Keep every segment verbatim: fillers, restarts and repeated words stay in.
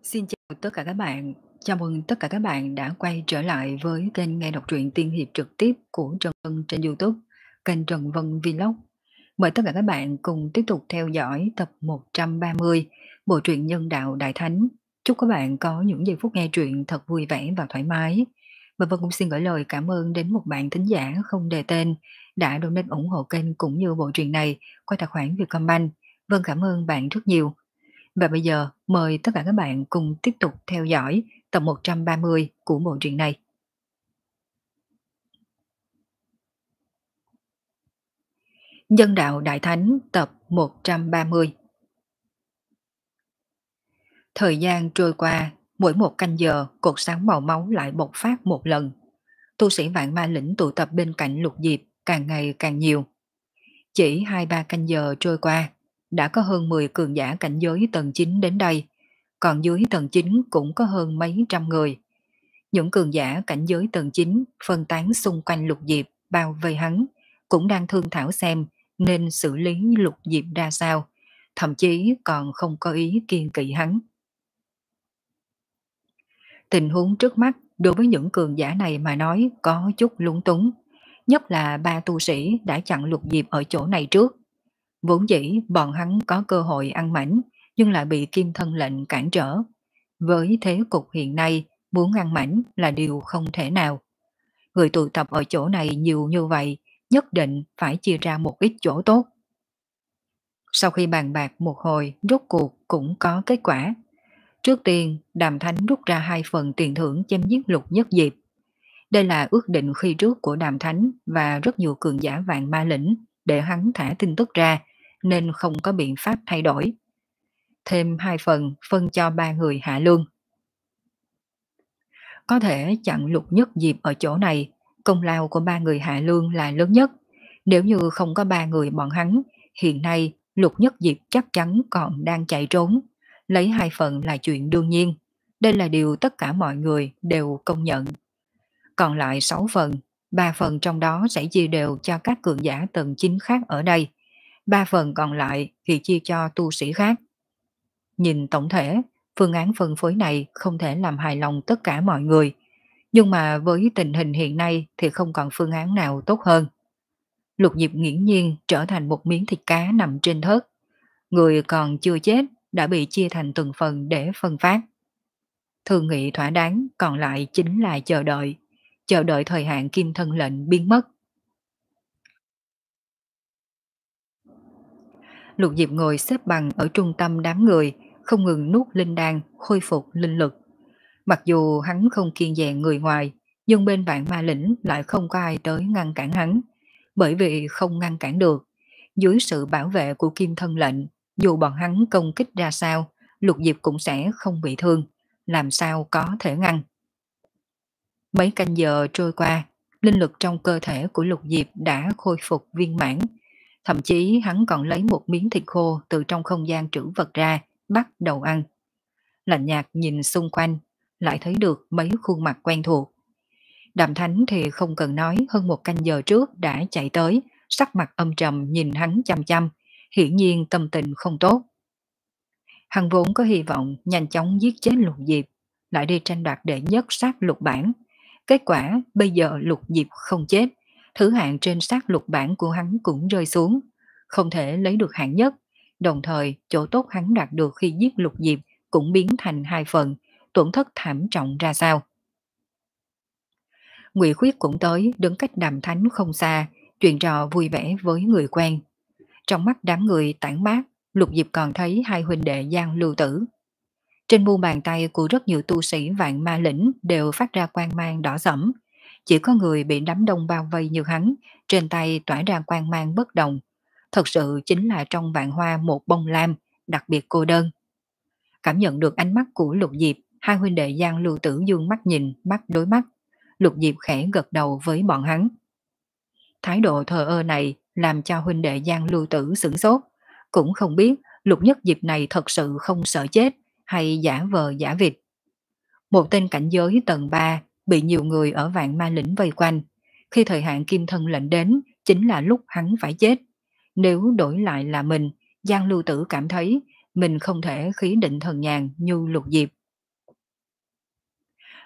Xin chào tất cả các bạn. Chào mừng tất cả các bạn đã quay trở lại với kênh nghe đọc truyện tiên hiệp trực tiếp của Trần Vân trên YouTube, kênh Trần Vân Vlog. Mời tất cả các bạn cùng tiếp tục theo dõi tập một trăm ba mươi bộ truyện Nhân đạo Đại Thánh. Chúc các bạn có những giây phút nghe truyện thật vui vẻ và thoải mái. Và Vân cũng xin gửi lời cảm ơn đến một bạn thính giả không đề tên đã donate ủng hộ kênh cũng như bộ truyện này qua tài khoản Vietcombank. Vân cảm ơn bạn rất nhiều. Và bây giờ mời tất cả các bạn cùng tiếp tục theo dõi tập một trăm ba mươi của bộ truyện này. Nhân đạo Đại Thánh tập một trăm ba mươi. Thời gian trôi qua, mỗi một canh giờ cột sáng màu máu lại bộc phát một lần. Tu sĩ vạn ma lĩnh tụ tập bên cạnh Lục Diệp càng ngày càng nhiều. Chỉ hai ba canh giờ trôi qua, đã có hơn mười cường giả cảnh giới tầng chín đến đây, còn dưới tầng chín cũng có hơn mấy trăm người. Những cường giả cảnh giới tầng chín phân tán xung quanh Lục Diệp bao vây hắn, cũng đang thương thảo xem nên xử lý Lục Diệp ra sao, thậm chí còn không có ý kiêng kỵ hắn. Tình huống trước mắt đối với những cường giả này mà nói có chút lúng túng, nhất là ba tu sĩ đã chặn Lục Diệp ở chỗ này trước. Vốn dĩ bọn hắn có cơ hội ăn mảnh, nhưng lại bị Kim Thân lệnh cản trở. Với thế cục hiện nay, muốn ăn mảnh là điều không thể nào. Người tụ tập ở chỗ này nhiều như vậy, nhất định phải chia ra một ít chỗ tốt. Sau khi bàn bạc một hồi, rốt cuộc cũng có kết quả. Trước tiên, Đàm Thánh rút ra hai phần tiền thưởng chém giết Lục Nhất Diệp. Đây là ước định khi trước của Đàm Thánh và rất nhiều cường giả vạn ma lĩnh để hắn thả tin tức ra, nên không có biện pháp thay đổi. Thêm hai phần phân cho ba người hạ lương. Có thể chặn Lục Nhất Diệp ở chỗ này, công lao của ba người hạ lương là lớn nhất. Nếu như không có ba người bọn hắn, hiện nay Lục Nhất Diệp chắc chắn còn đang chạy trốn. Lấy hai phần là chuyện đương nhiên. Đây là điều tất cả mọi người đều công nhận. Còn lại sáu phần, ba phần trong đó sẽ chia đều cho các cường giả tầng chín khác ở đây. Ba phần còn lại thì chia cho tu sĩ khác. Nhìn tổng thể, phương án phân phối này không thể làm hài lòng tất cả mọi người. Nhưng mà với tình hình hiện nay thì không còn phương án nào tốt hơn. Lục Diệp nghiễm nhiên trở thành một miếng thịt cá nằm trên thớt. Người còn chưa chết đã bị chia thành từng phần để phân phát. Thương nghị thỏa đáng còn lại chính là chờ đợi. Chờ đợi thời hạn Kim Thân lệnh biến mất. Lục Diệp ngồi xếp bằng ở trung tâm đám người, không ngừng nuốt linh đan, khôi phục linh lực. Mặc dù hắn không kiêng dè người ngoài, nhưng bên vạn ma lĩnh lại không có ai tới ngăn cản hắn. Bởi vì không ngăn cản được, dưới sự bảo vệ của Kim Thân lệnh, dù bọn hắn công kích ra sao, Lục Diệp cũng sẽ không bị thương, làm sao có thể ngăn. Mấy canh giờ trôi qua, linh lực trong cơ thể của Lục Diệp đã khôi phục viên mãn. Thậm chí hắn còn lấy một miếng thịt khô từ trong không gian trữ vật ra, bắt đầu ăn. Lạnh nhạt nhìn xung quanh, lại thấy được mấy khuôn mặt quen thuộc. Đàm Thánh thì không cần nói, hơn một canh giờ trước đã chạy tới, sắc mặt âm trầm nhìn hắn chăm chăm, hiển nhiên tâm tình không tốt. Hắn vốn có hy vọng nhanh chóng giết chết Lục Diệp, lại đi tranh đoạt đệ nhất sát lục bản. Kết quả bây giờ Lục Diệp không chết, thứ hạng trên sát lục bản của hắn cũng rơi xuống, không thể lấy được hạng nhất, đồng thời chỗ tốt hắn đạt được khi giết Lục Diệp cũng biến thành hai phần, tổn thất thảm trọng ra sao. Ngụy Khuyết cũng tới, đứng cách Đàm Thánh không xa, chuyện trò vui vẻ với người quen. Trong mắt đám người tản mát, Lục Diệp còn thấy hai huynh đệ Giang Lưu Tử. Trên mu bàn tay của rất nhiều tu sĩ vạn ma lĩnh đều phát ra quang mang đỏ sẫm. Chỉ có người bị đám đông bao vây như hắn, trên tay tỏa ra quang mang bất đồng. Thật sự chính là trong vạn hoa một bông lam, đặc biệt cô đơn. Cảm nhận được ánh mắt của Lục Diệp, hai huynh đệ Giang Lưu Tử dương mắt nhìn, mắt đối mắt. Lục Diệp khẽ gật đầu với bọn hắn. Thái độ thờ ơ này làm cho huynh đệ Giang Lưu Tử sửng sốt. Cũng không biết Lục Nhất Diệp này thật sự không sợ chết hay giả vờ giả vịt. Một tên cảnh giới tầng ba bị nhiều người ở vạn ma lĩnh vây quanh. Khi thời hạn Kim Thân lệnh đến chính là lúc hắn phải chết. Nếu đổi lại là mình, Giang Lưu Tử cảm thấy mình không thể khí định thần nhàn như Lục Diệp.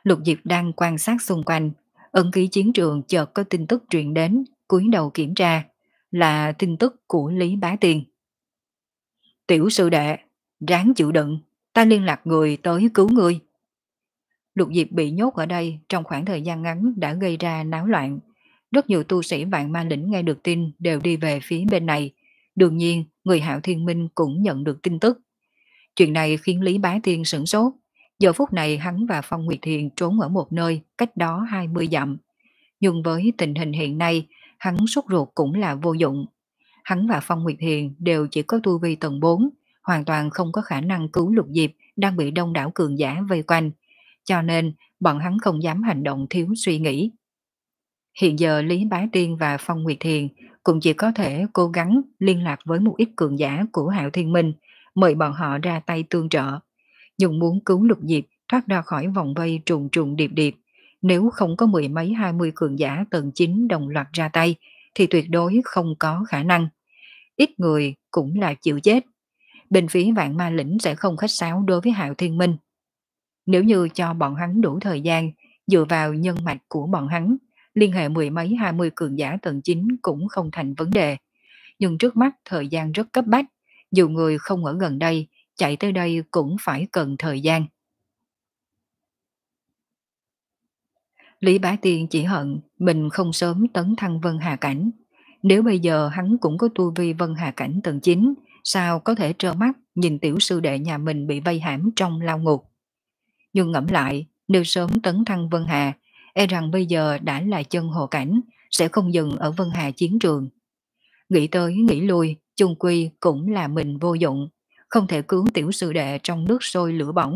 Lục Diệp đang quan sát xung quanh, ẩn ký chiến trường chợt có tin tức truyền đến, cúi đầu kiểm tra, là tin tức của Lý Bá Tiên. Tiểu sư đệ, ráng chịu đựng, ta liên lạc người tới cứu ngươi. Lục Diệp bị nhốt ở đây trong khoảng thời gian ngắn đã gây ra náo loạn. Rất nhiều tu sĩ vạn ma lĩnh nghe được tin đều đi về phía bên này. Đương nhiên, người Hạo Thiên Minh cũng nhận được tin tức. Chuyện này khiến Lý Bá Tiên sửng sốt. Giờ phút này hắn và Phong Nguyệt Thiền trốn ở một nơi cách đó hai mươi dặm. Nhưng với tình hình hiện nay, hắn sốt ruột cũng là vô dụng. Hắn và Phong Nguyệt Thiền đều chỉ có tu vi tầng bốn, hoàn toàn không có khả năng cứu Lục Diệp đang bị đông đảo cường giả vây quanh. Cho nên, bọn hắn không dám hành động thiếu suy nghĩ. Hiện giờ Lý Bá Tiên và Phong Nguyệt Thiền cũng chỉ có thể cố gắng liên lạc với một ít cường giả của Hạo Thiên Minh, mời bọn họ ra tay tương trợ. Nhưng muốn cứu Lục Diệp thoát ra khỏi vòng vây trùng trùng điệp điệp, nếu không có mười mấy hai mươi cường giả tầng chín đồng loạt ra tay, thì tuyệt đối không có khả năng. Ít người cũng là chịu chết. Bên phía Vạn Ma Lĩnh sẽ không khách sáo đối với Hạo Thiên Minh. Nếu như cho bọn hắn đủ thời gian, dựa vào nhân mạch của bọn hắn, liên hệ mười mấy hai mươi cường giả tầng chín cũng không thành vấn đề. Nhưng trước mắt thời gian rất cấp bách, dù người không ở gần đây, chạy tới đây cũng phải cần thời gian. Lý Bá Tiên chỉ hận mình không sớm tấn thăng Vân Hà Cảnh. Nếu bây giờ hắn cũng có tu vi Vân Hà Cảnh tầng chín, sao có thể trơ mắt nhìn tiểu sư đệ nhà mình bị vây hãm trong lao ngục. Nhưng ngẫm lại, nếu sớm tấn thăng Vân Hà, e rằng bây giờ đã là chân hồ cảnh, sẽ không dừng ở Vân Hà chiến trường. Nghĩ tới nghĩ lui, chung quy cũng là mình vô dụng, không thể cứu tiểu sư đệ trong nước sôi lửa bỏng.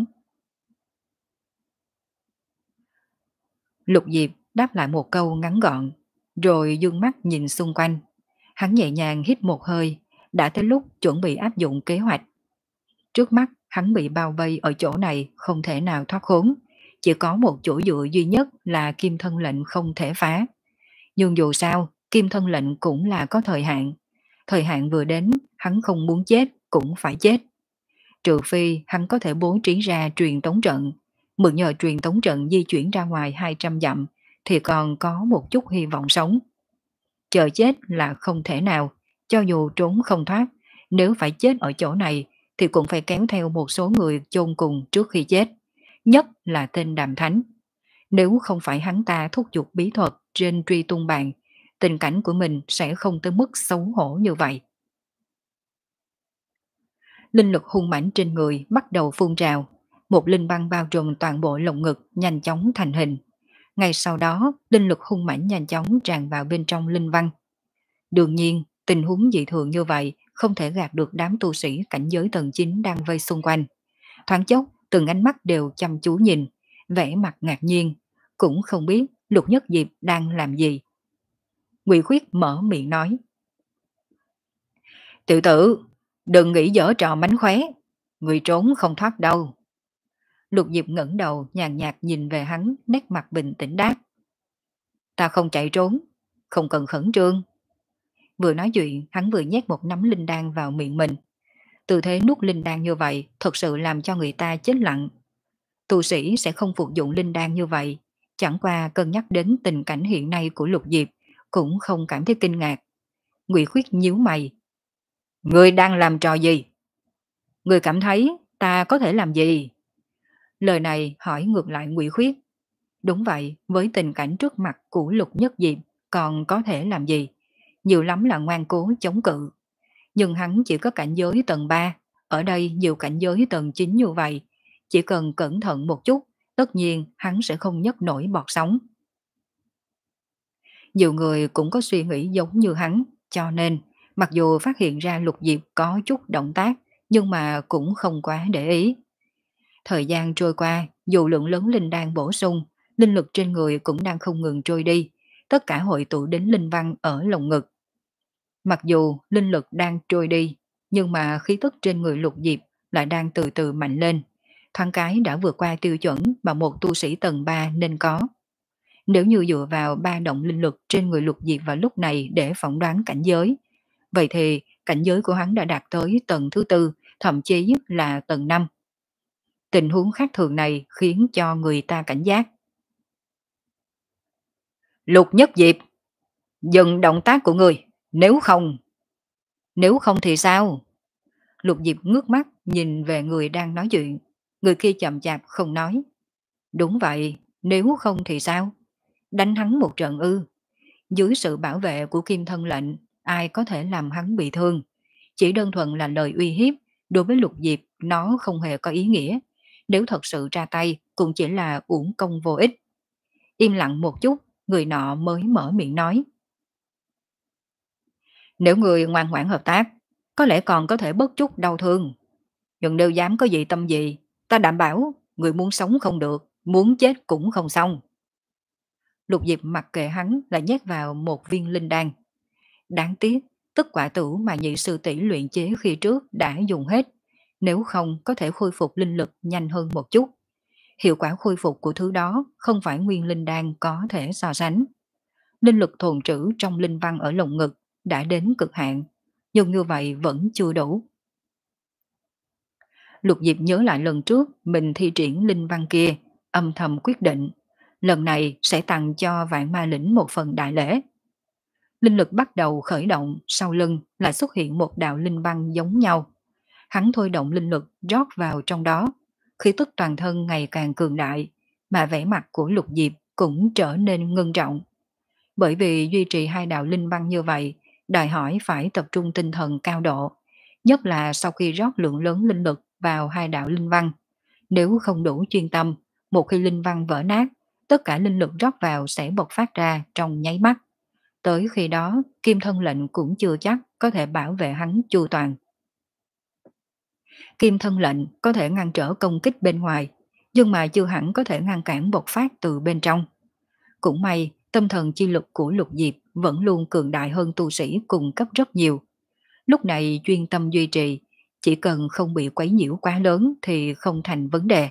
Lục Diệp đáp lại một câu ngắn gọn, rồi dương mắt nhìn xung quanh. Hắn nhẹ nhàng hít một hơi, đã tới lúc chuẩn bị áp dụng kế hoạch. Trước mắt, hắn bị bao vây ở chỗ này không thể nào thoát khốn. Chỉ có một chỗ dựa duy nhất là kim thân lệnh không thể phá. Nhưng dù sao, kim thân lệnh cũng là có thời hạn. Thời hạn vừa đến, hắn không muốn chết cũng phải chết. Trừ phi hắn có thể bố trí ra truyền tống trận. Mượn nhờ truyền tống trận di chuyển ra ngoài hai trăm dặm thì còn có một chút hy vọng sống. Chờ chết là không thể nào, cho dù trốn không thoát, nếu phải chết ở chỗ này thì cũng phải kéo theo một số người chôn cùng trước khi chết, nhất là tên Đàm Thánh. Nếu không phải hắn ta thúc giục bí thuật trên truy tung bàn, tình cảnh của mình sẽ không tới mức xấu hổ như vậy. Linh lực hung mãnh trên người bắt đầu phun trào, một linh băng bao trùm toàn bộ lồng ngực nhanh chóng thành hình. Ngay sau đó, linh lực hung mãnh nhanh chóng tràn vào bên trong linh văn. Đương nhiên, tình huống dị thường như vậy không thể gạt được đám tu sĩ cảnh giới tầng chín đang vây xung quanh. Thoáng chốc, từng ánh mắt đều chăm chú nhìn, vẻ mặt ngạc nhiên, cũng không biết Lục Nhất Diệp đang làm gì. Ngụy Khuyết mở miệng nói: "Tiểu tử, đừng nghĩ giở trò mánh khóe, người trốn không thoát đâu." Lục Diệp ngẩng đầu nhàn nhạt nhìn về hắn, nét mặt bình tĩnh đáp: "Ta không chạy trốn, không cần khẩn trương." Vừa nói chuyện, hắn vừa nhét một nắm linh đan vào miệng mình. Tư thế nuốt linh đan như vậy thật sự làm cho người ta chết lặng. Tu sĩ sẽ không phục dụng linh đan như vậy, chẳng qua cân nhắc đến tình cảnh hiện nay của Lục Diệp, cũng không cảm thấy kinh ngạc. Ngụy Khuyết nhíu mày: "Ngươi đang làm trò gì? Ngươi cảm thấy ta có thể làm gì?" Lời này hỏi ngược lại Ngụy Khuyết. Đúng vậy, với tình cảnh trước mặt của Lục Nhất Diệp, còn có thể làm gì? Nhiều lắm là ngoan cố chống cự. Nhưng hắn chỉ có cảnh giới tầng ba, ở đây nhiều cảnh giới tầng chín như vậy. Chỉ cần cẩn thận một chút, tất nhiên hắn sẽ không nhấc nổi bọt sóng. Nhiều người cũng có suy nghĩ giống như hắn, cho nên mặc dù phát hiện ra Lục Diệp có chút động tác, nhưng mà cũng không quá để ý. Thời gian trôi qua, dù lượng lớn linh đan bổ sung, linh lực trên người cũng đang không ngừng trôi đi, tất cả hội tụ đến linh văn ở lồng ngực. Mặc dù linh lực đang trôi đi, nhưng mà khí tức trên người Lục Diệp lại đang từ từ mạnh lên, thoáng cái đã vượt qua tiêu chuẩn mà một tu sĩ tầng ba nên có. Nếu như dựa vào ba động linh lực trên người Lục Diệp vào lúc này để phỏng đoán cảnh giới, vậy thì cảnh giới của hắn đã đạt tới tầng thứ tư, thậm chí là tầng năm. Tình huống khác thường này khiến cho người ta cảnh giác. Lục Nhất Diệp, dừng động tác của người, nếu không, nếu không thì sao? Lục Diệp ngước mắt nhìn về người đang nói chuyện, người kia chậm chạp không nói. Đúng vậy, nếu không thì sao? Đánh hắn một trận ư? Dưới sự bảo vệ của Kim Thân lệnh, ai có thể làm hắn bị thương? Chỉ đơn thuần là lời uy hiếp, đối với Lục Diệp nó không hề có ý nghĩa. Nếu thật sự ra tay cũng chỉ là uổng công vô ích. Im lặng một chút, người nọ mới mở miệng nói. Nếu người ngoan ngoãn hợp tác, có lẽ còn có thể bớt chút đau thương. Nhưng nếu dám có gì tâm gì, ta đảm bảo người muốn sống không được, muốn chết cũng không xong. Lục Diệp mặc kệ hắn là nhét vào một viên linh đan. Đáng tiếc, tất quả tử mà nhị sư tỷ luyện chế khi trước đã dùng hết. Nếu không có thể khôi phục linh lực nhanh hơn một chút. Hiệu quả khôi phục của thứ đó không phải nguyên linh đan có thể so sánh. Linh lực tồn trữ trong linh văn ở lồng ngực đã đến cực hạn, nhưng như vậy vẫn chưa đủ. Lục Diệp nhớ lại lần trước mình thi triển linh văn kia, âm thầm quyết định, lần này sẽ tặng cho vạn ma lĩnh một phần đại lễ. Linh lực bắt đầu khởi động, sau lưng lại xuất hiện một đạo linh văn giống nhau. Hắn thôi động linh lực rót vào trong đó, khí tức toàn thân ngày càng cường đại, mà vẻ mặt của Lục Diệp cũng trở nên ngưng trọng. Bởi vì duy trì hai đạo linh văn như vậy, đòi hỏi phải tập trung tinh thần cao độ, nhất là sau khi rót lượng lớn linh lực vào hai đạo linh văn. Nếu không đủ chuyên tâm, một khi linh văn vỡ nát, tất cả linh lực rót vào sẽ bộc phát ra trong nháy mắt. Tới khi đó, Kim Thân lệnh cũng chưa chắc có thể bảo vệ hắn chu toàn. Kim Thân lệnh có thể ngăn trở công kích bên ngoài, nhưng mà chưa hẳn có thể ngăn cản bộc phát từ bên trong. Cũng may, tâm thần chi lực của Lục Diệp vẫn luôn cường đại hơn tu sĩ cùng cấp rất nhiều. Lúc này chuyên tâm duy trì, chỉ cần không bị quấy nhiễu quá lớn thì không thành vấn đề.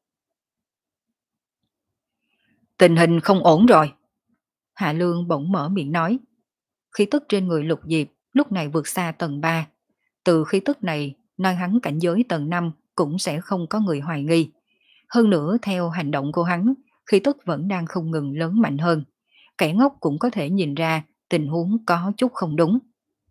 Tình hình không ổn rồi. Hạ Lương bỗng mở miệng nói. Khí tức trên người Lục Diệp lúc này vượt xa tầng ba. Từ khí tức này, nơi hắn cảnh giới tầng năm cũng sẽ không có người hoài nghi. Hơn nữa theo hành động của hắn, khí tức vẫn đang không ngừng lớn mạnh hơn. Kẻ ngốc cũng có thể nhìn ra tình huống có chút không đúng.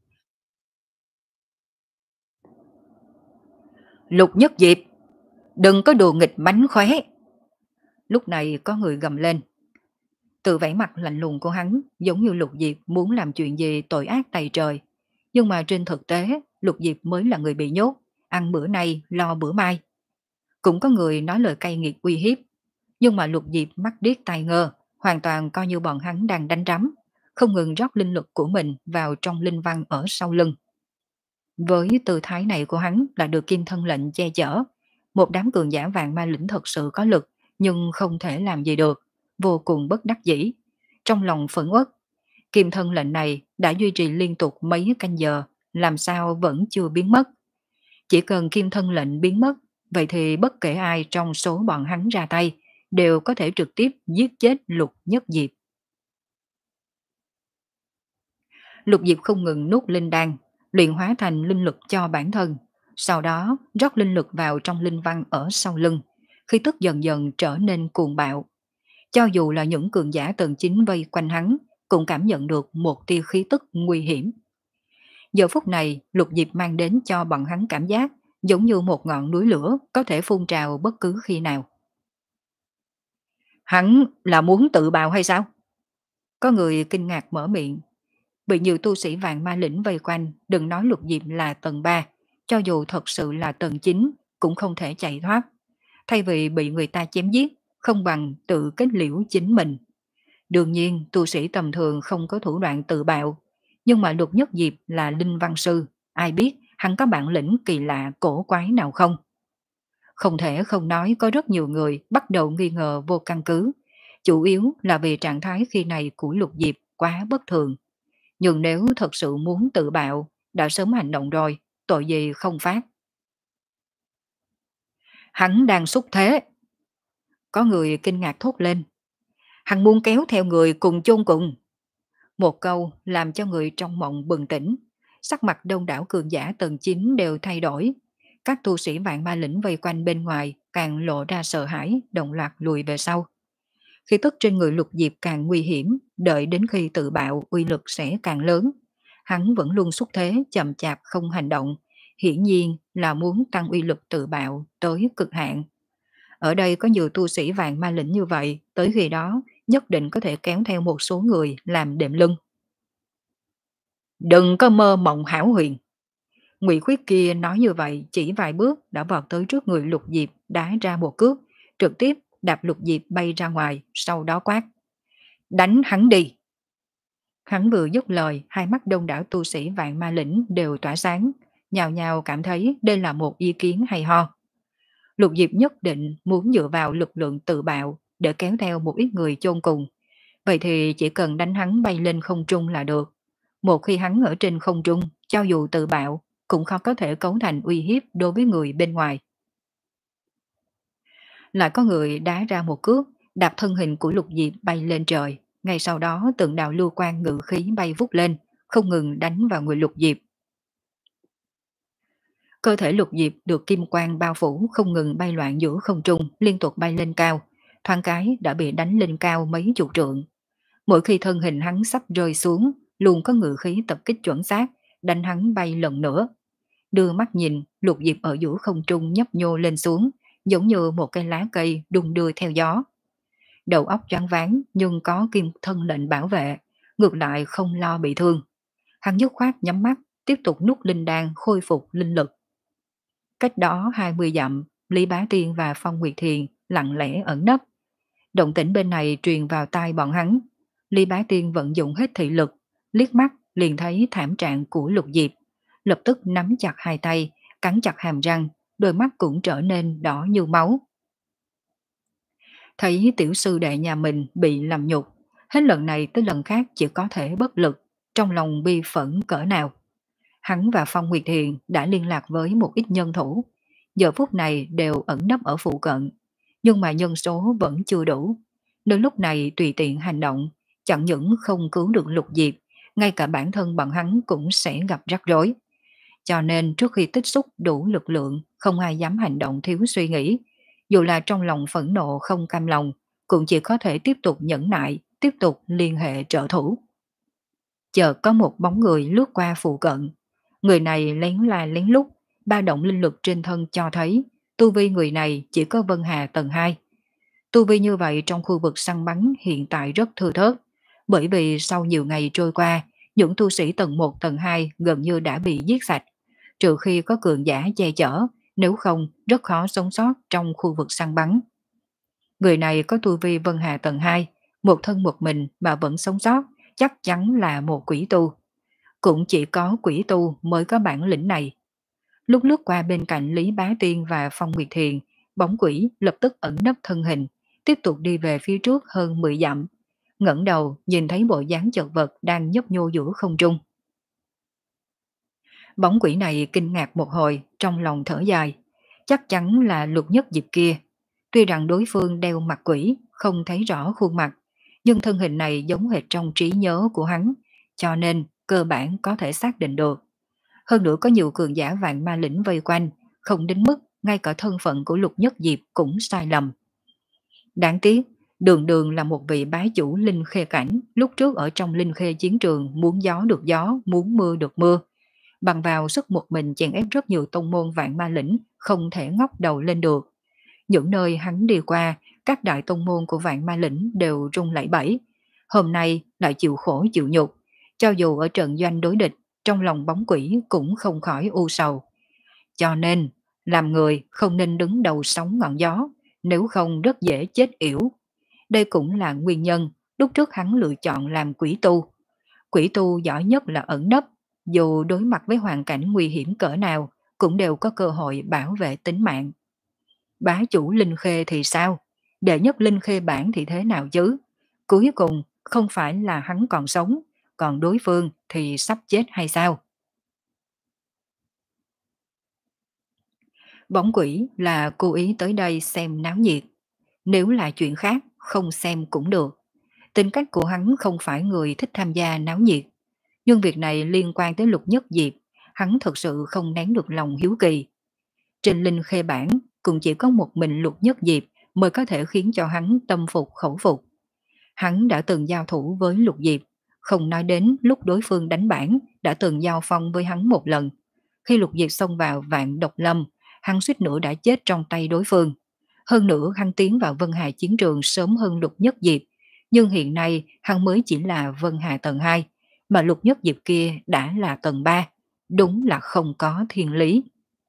Lục Nhất Diệp, đừng có đùa nghịch mánh khóe. Lúc này có người gầm lên. Từ vẻ mặt lạnh lùng của hắn giống như Lục Diệp muốn làm chuyện gì tội ác tày trời. Nhưng mà trên thực tế, Lục Diệp mới là người bị nhốt, ăn bữa nay lo bữa mai. Cũng có người nói lời cay nghiệt uy hiếp, nhưng mà Lục Diệp mắt điếc tai ngơ, hoàn toàn coi như bọn hắn đang đánh rắm, không ngừng rót linh lực của mình vào trong linh văn ở sau lưng. Với tư thái này của hắn là được Kim Thân lệnh che chở, một đám cường giả vàng ma lĩnh thật sự có lực, nhưng không thể làm gì được, vô cùng bất đắc dĩ. Trong lòng phẫn uất, Kim Thân lệnh này đã duy trì liên tục mấy canh giờ, làm sao vẫn chưa biến mất. Chỉ cần Kim Thân lệnh biến mất, vậy thì bất kể ai trong số bọn hắn ra tay, đều có thể trực tiếp giết chết Lục Nhất Diệp. Lục Diệp không ngừng nuốt linh đan, luyện hóa thành linh lực cho bản thân, sau đó rót linh lực vào trong linh văn ở sau lưng, khí tức dần dần trở nên cuồng bạo. Cho dù là những cường giả tầng chín vây quanh hắn, cũng cảm nhận được một tia khí tức nguy hiểm. Giờ phút này, Lục Diệp mang đến cho bọn hắn cảm giác giống như một ngọn núi lửa có thể phun trào bất cứ khi nào. Hắn là muốn tự bào hay sao? Có người kinh ngạc mở miệng. Bị nhiều tu sĩ vàng ma lĩnh vây quanh, đừng nói Lục Diệp là tầng ba, cho dù thật sự là tầng chín cũng không thể chạy thoát. Thay vì bị người ta chém giết, không bằng tự kết liễu chính mình. Đương nhiên, tu sĩ tầm thường không có thủ đoạn tự bạo, nhưng mà Lục Nhất Diệp là linh văn sư, ai biết hắn có bản lĩnh kỳ lạ cổ quái nào không? Không thể không nói có rất nhiều người bắt đầu nghi ngờ vô căn cứ, chủ yếu là vì trạng thái khi này của Lục Diệp quá bất thường. Nhưng nếu thật sự muốn tự bạo, đã sớm hành động rồi, tội gì không phát. Hắn đang xúc thế. Có người kinh ngạc thốt lên. Hắn muốn kéo theo người cùng chôn cùng. Một câu làm cho người trong mộng bừng tỉnh. Sắc mặt đông đảo cường giả tầng chín đều thay đổi. Các tu sĩ vạn ma lĩnh vây quanh bên ngoài càng lộ ra sợ hãi, đồng loạt lùi về sau. Khí tức trên người Lục Diệp càng nguy hiểm, đợi đến khi tự bạo uy lực sẽ càng lớn. Hắn vẫn luôn xuất thế chậm chạp không hành động, hiển nhiên là muốn tăng uy lực tự bạo tới cực hạn. Ở đây có nhiều tu sĩ vạn ma lĩnh như vậy, tới khi đó nhất định có thể kéo theo một số người làm đệm lưng. Đừng có mơ mộng hão huyền. Ngụy Khuyết kia nói như vậy, chỉ vài bước đã vọt tới trước người Lục Diệp, đá ra một cước, trực tiếp đạp Lục Diệp bay ra ngoài, sau đó quát: đánh hắn đi. Hắn vừa dứt lời, hai mắt đông đảo tu sĩ vạn ma lĩnh đều tỏa sáng, nhào nhào cảm thấy đây là một ý kiến hay ho. Lục Diệp nhất định muốn dựa vào lực lượng tự bạo để kéo theo một ít người chôn cùng. Vậy thì chỉ cần đánh hắn bay lên không trung là được. Một khi hắn ở trên không trung, cho dù tự bạo, cũng khó có thể cấu thành uy hiếp đối với người bên ngoài. Lại có người đá ra một cước, đạp thân hình của Lục Diệp bay lên trời. Ngay sau đó từng đạo lưu quang ngự khí bay vút lên, không ngừng đánh vào người Lục Diệp. Cơ thể Lục Diệp được kim quang bao phủ không ngừng bay loạn giữa không trung, liên tục bay lên cao, thoáng cái đã bị đánh lên cao mấy chục trượng. Mỗi khi thân hình hắn sắp rơi xuống, luôn có ngự khí tập kích chuẩn xác, đánh hắn bay lần nữa. Đưa mắt nhìn, Lục Diệp ở giữa không trung nhấp nhô lên xuống, giống như một cây lá cây đung đưa theo gió. Đầu óc choáng váng nhưng có kim thân lệnh bảo vệ, ngược lại không lo bị thương. Hắn dứt khoát nhắm mắt, tiếp tục nuốt linh đan khôi phục linh lực. Cách đó hai mươi dặm, Lý Bá Tiên và Phong Nguyệt Thiền lặng lẽ ẩn nấp. Động tĩnh bên này truyền vào tai bọn hắn. Lý Bá Tiên vận dụng hết thị lực, liếc mắt liền thấy thảm trạng của Lục Diệp, lập tức nắm chặt hai tay, cắn chặt hàm răng, đôi mắt cũng trở nên đỏ như máu. Thấy tiểu sư đệ nhà mình bị làm nhục, hết lần này tới lần khác chỉ có thể bất lực, trong lòng bi phẫn cỡ nào. Hắn và Phong Nguyệt Thiền đã liên lạc với một ít nhân thủ, giờ phút này đều ẩn nấp ở phụ cận, nhưng mà nhân số vẫn chưa đủ. Đến lúc này tùy tiện hành động, chẳng những không cứu được Lục Diệp, ngay cả bản thân bọn hắn cũng sẽ gặp rắc rối. Cho nên trước khi tích xúc đủ lực lượng, không ai dám hành động thiếu suy nghĩ. Dù là trong lòng phẫn nộ không cam lòng, cũng chỉ có thể tiếp tục nhẫn nại, tiếp tục liên hệ trợ thủ. Chợt có một bóng người lướt qua phụ cận. Người này lén la lén lút, ba động linh lực trên thân cho thấy tu vi người này chỉ có Vân Hà tầng hai. Tu vi như vậy trong khu vực săn bắn hiện tại rất thưa thớt, bởi vì sau nhiều ngày trôi qua, những tu sĩ tầng một tầng hai gần như đã bị giết sạch, trừ khi có cường giả che chở, nếu không rất khó sống sót trong khu vực săn bắn. Người này có tu vi Vân Hà tầng hai, một thân một mình mà vẫn sống sót, chắc chắn là một quỷ tu. Cũng chỉ có quỷ tu mới có bản lĩnh này. Lúc lướt qua bên cạnh Lý Bá Tiên và Phong Nguyệt Thiền, bóng quỷ lập tức ẩn nấp thân hình, tiếp tục đi về phía trước hơn mười dặm. Ngẩng đầu nhìn thấy bộ dáng chật vật đang nhấp nhô giữa không trung. Bóng quỷ này kinh ngạc một hồi, trong lòng thở dài. Chắc chắn là Lục Nhất Diệp kia. Tuy rằng đối phương đeo mặt quỷ, không thấy rõ khuôn mặt, nhưng thân hình này giống hệt trong trí nhớ của hắn, cho nên cơ bản có thể xác định được. Hơn nữa có nhiều cường giả vạn ma lĩnh vây quanh, không đến mức ngay cả thân phận của Lục Nhất Diệp cũng sai lầm. Đáng tiếc, đường đường là một vị bá chủ linh khê cảnh, lúc trước ở trong linh khê chiến trường muốn gió được gió, muốn mưa được mưa. Bằng vào sức một mình chèn ép rất nhiều tông môn vạn ma lĩnh, không thể ngóc đầu lên được. Những nơi hắn đi qua, các đại tông môn của vạn ma lĩnh đều rung lẩy bẩy. Hôm nay lại chịu khổ chịu nhục, cho dù ở trận doanh đối địch, trong lòng bóng quỷ cũng không khỏi u sầu. Cho nên, làm người không nên đứng đầu sóng ngọn gió, nếu không rất dễ chết yểu. Đây cũng là nguyên nhân lúc trước hắn lựa chọn làm quỷ tu. Quỷ tu giỏi nhất là ẩn nấp, dù đối mặt với hoàn cảnh nguy hiểm cỡ nào, cũng đều có cơ hội bảo vệ tính mạng. Bá chủ Linh Khê thì sao? Đệ nhất Linh Khê bản thì thế nào chứ? Cuối cùng không phải là hắn còn sống, còn đối phương thì sắp chết hay sao? Bóng quỷ là cố ý tới đây xem náo nhiệt. Nếu là chuyện khác, không xem cũng được. Tính cách của hắn không phải người thích tham gia náo nhiệt. Nhưng việc này liên quan tới Lục Nhất Diệp, hắn thực sự không nén được lòng hiếu kỳ. Trên Linh Khê bản cũng chỉ có một mình Lục Nhất Diệp mới có thể khiến cho hắn tâm phục khẩu phục. Hắn đã từng giao thủ với Lục Diệp, không nói đến lúc đối phương đánh bản đã từng giao phong với hắn một lần. Khi Lục Diệp xông vào Vạn Độc Lâm, hắn suýt nữa đã chết trong tay đối phương. Hơn nữa hắn tiến vào Vân Hà chiến trường sớm hơn Lục Nhất Diệp, nhưng hiện nay hắn mới chỉ là Vân Hà tầng hai, mà Lục Nhất Diệp kia đã là tầng ba. Đúng là không có thiên lý.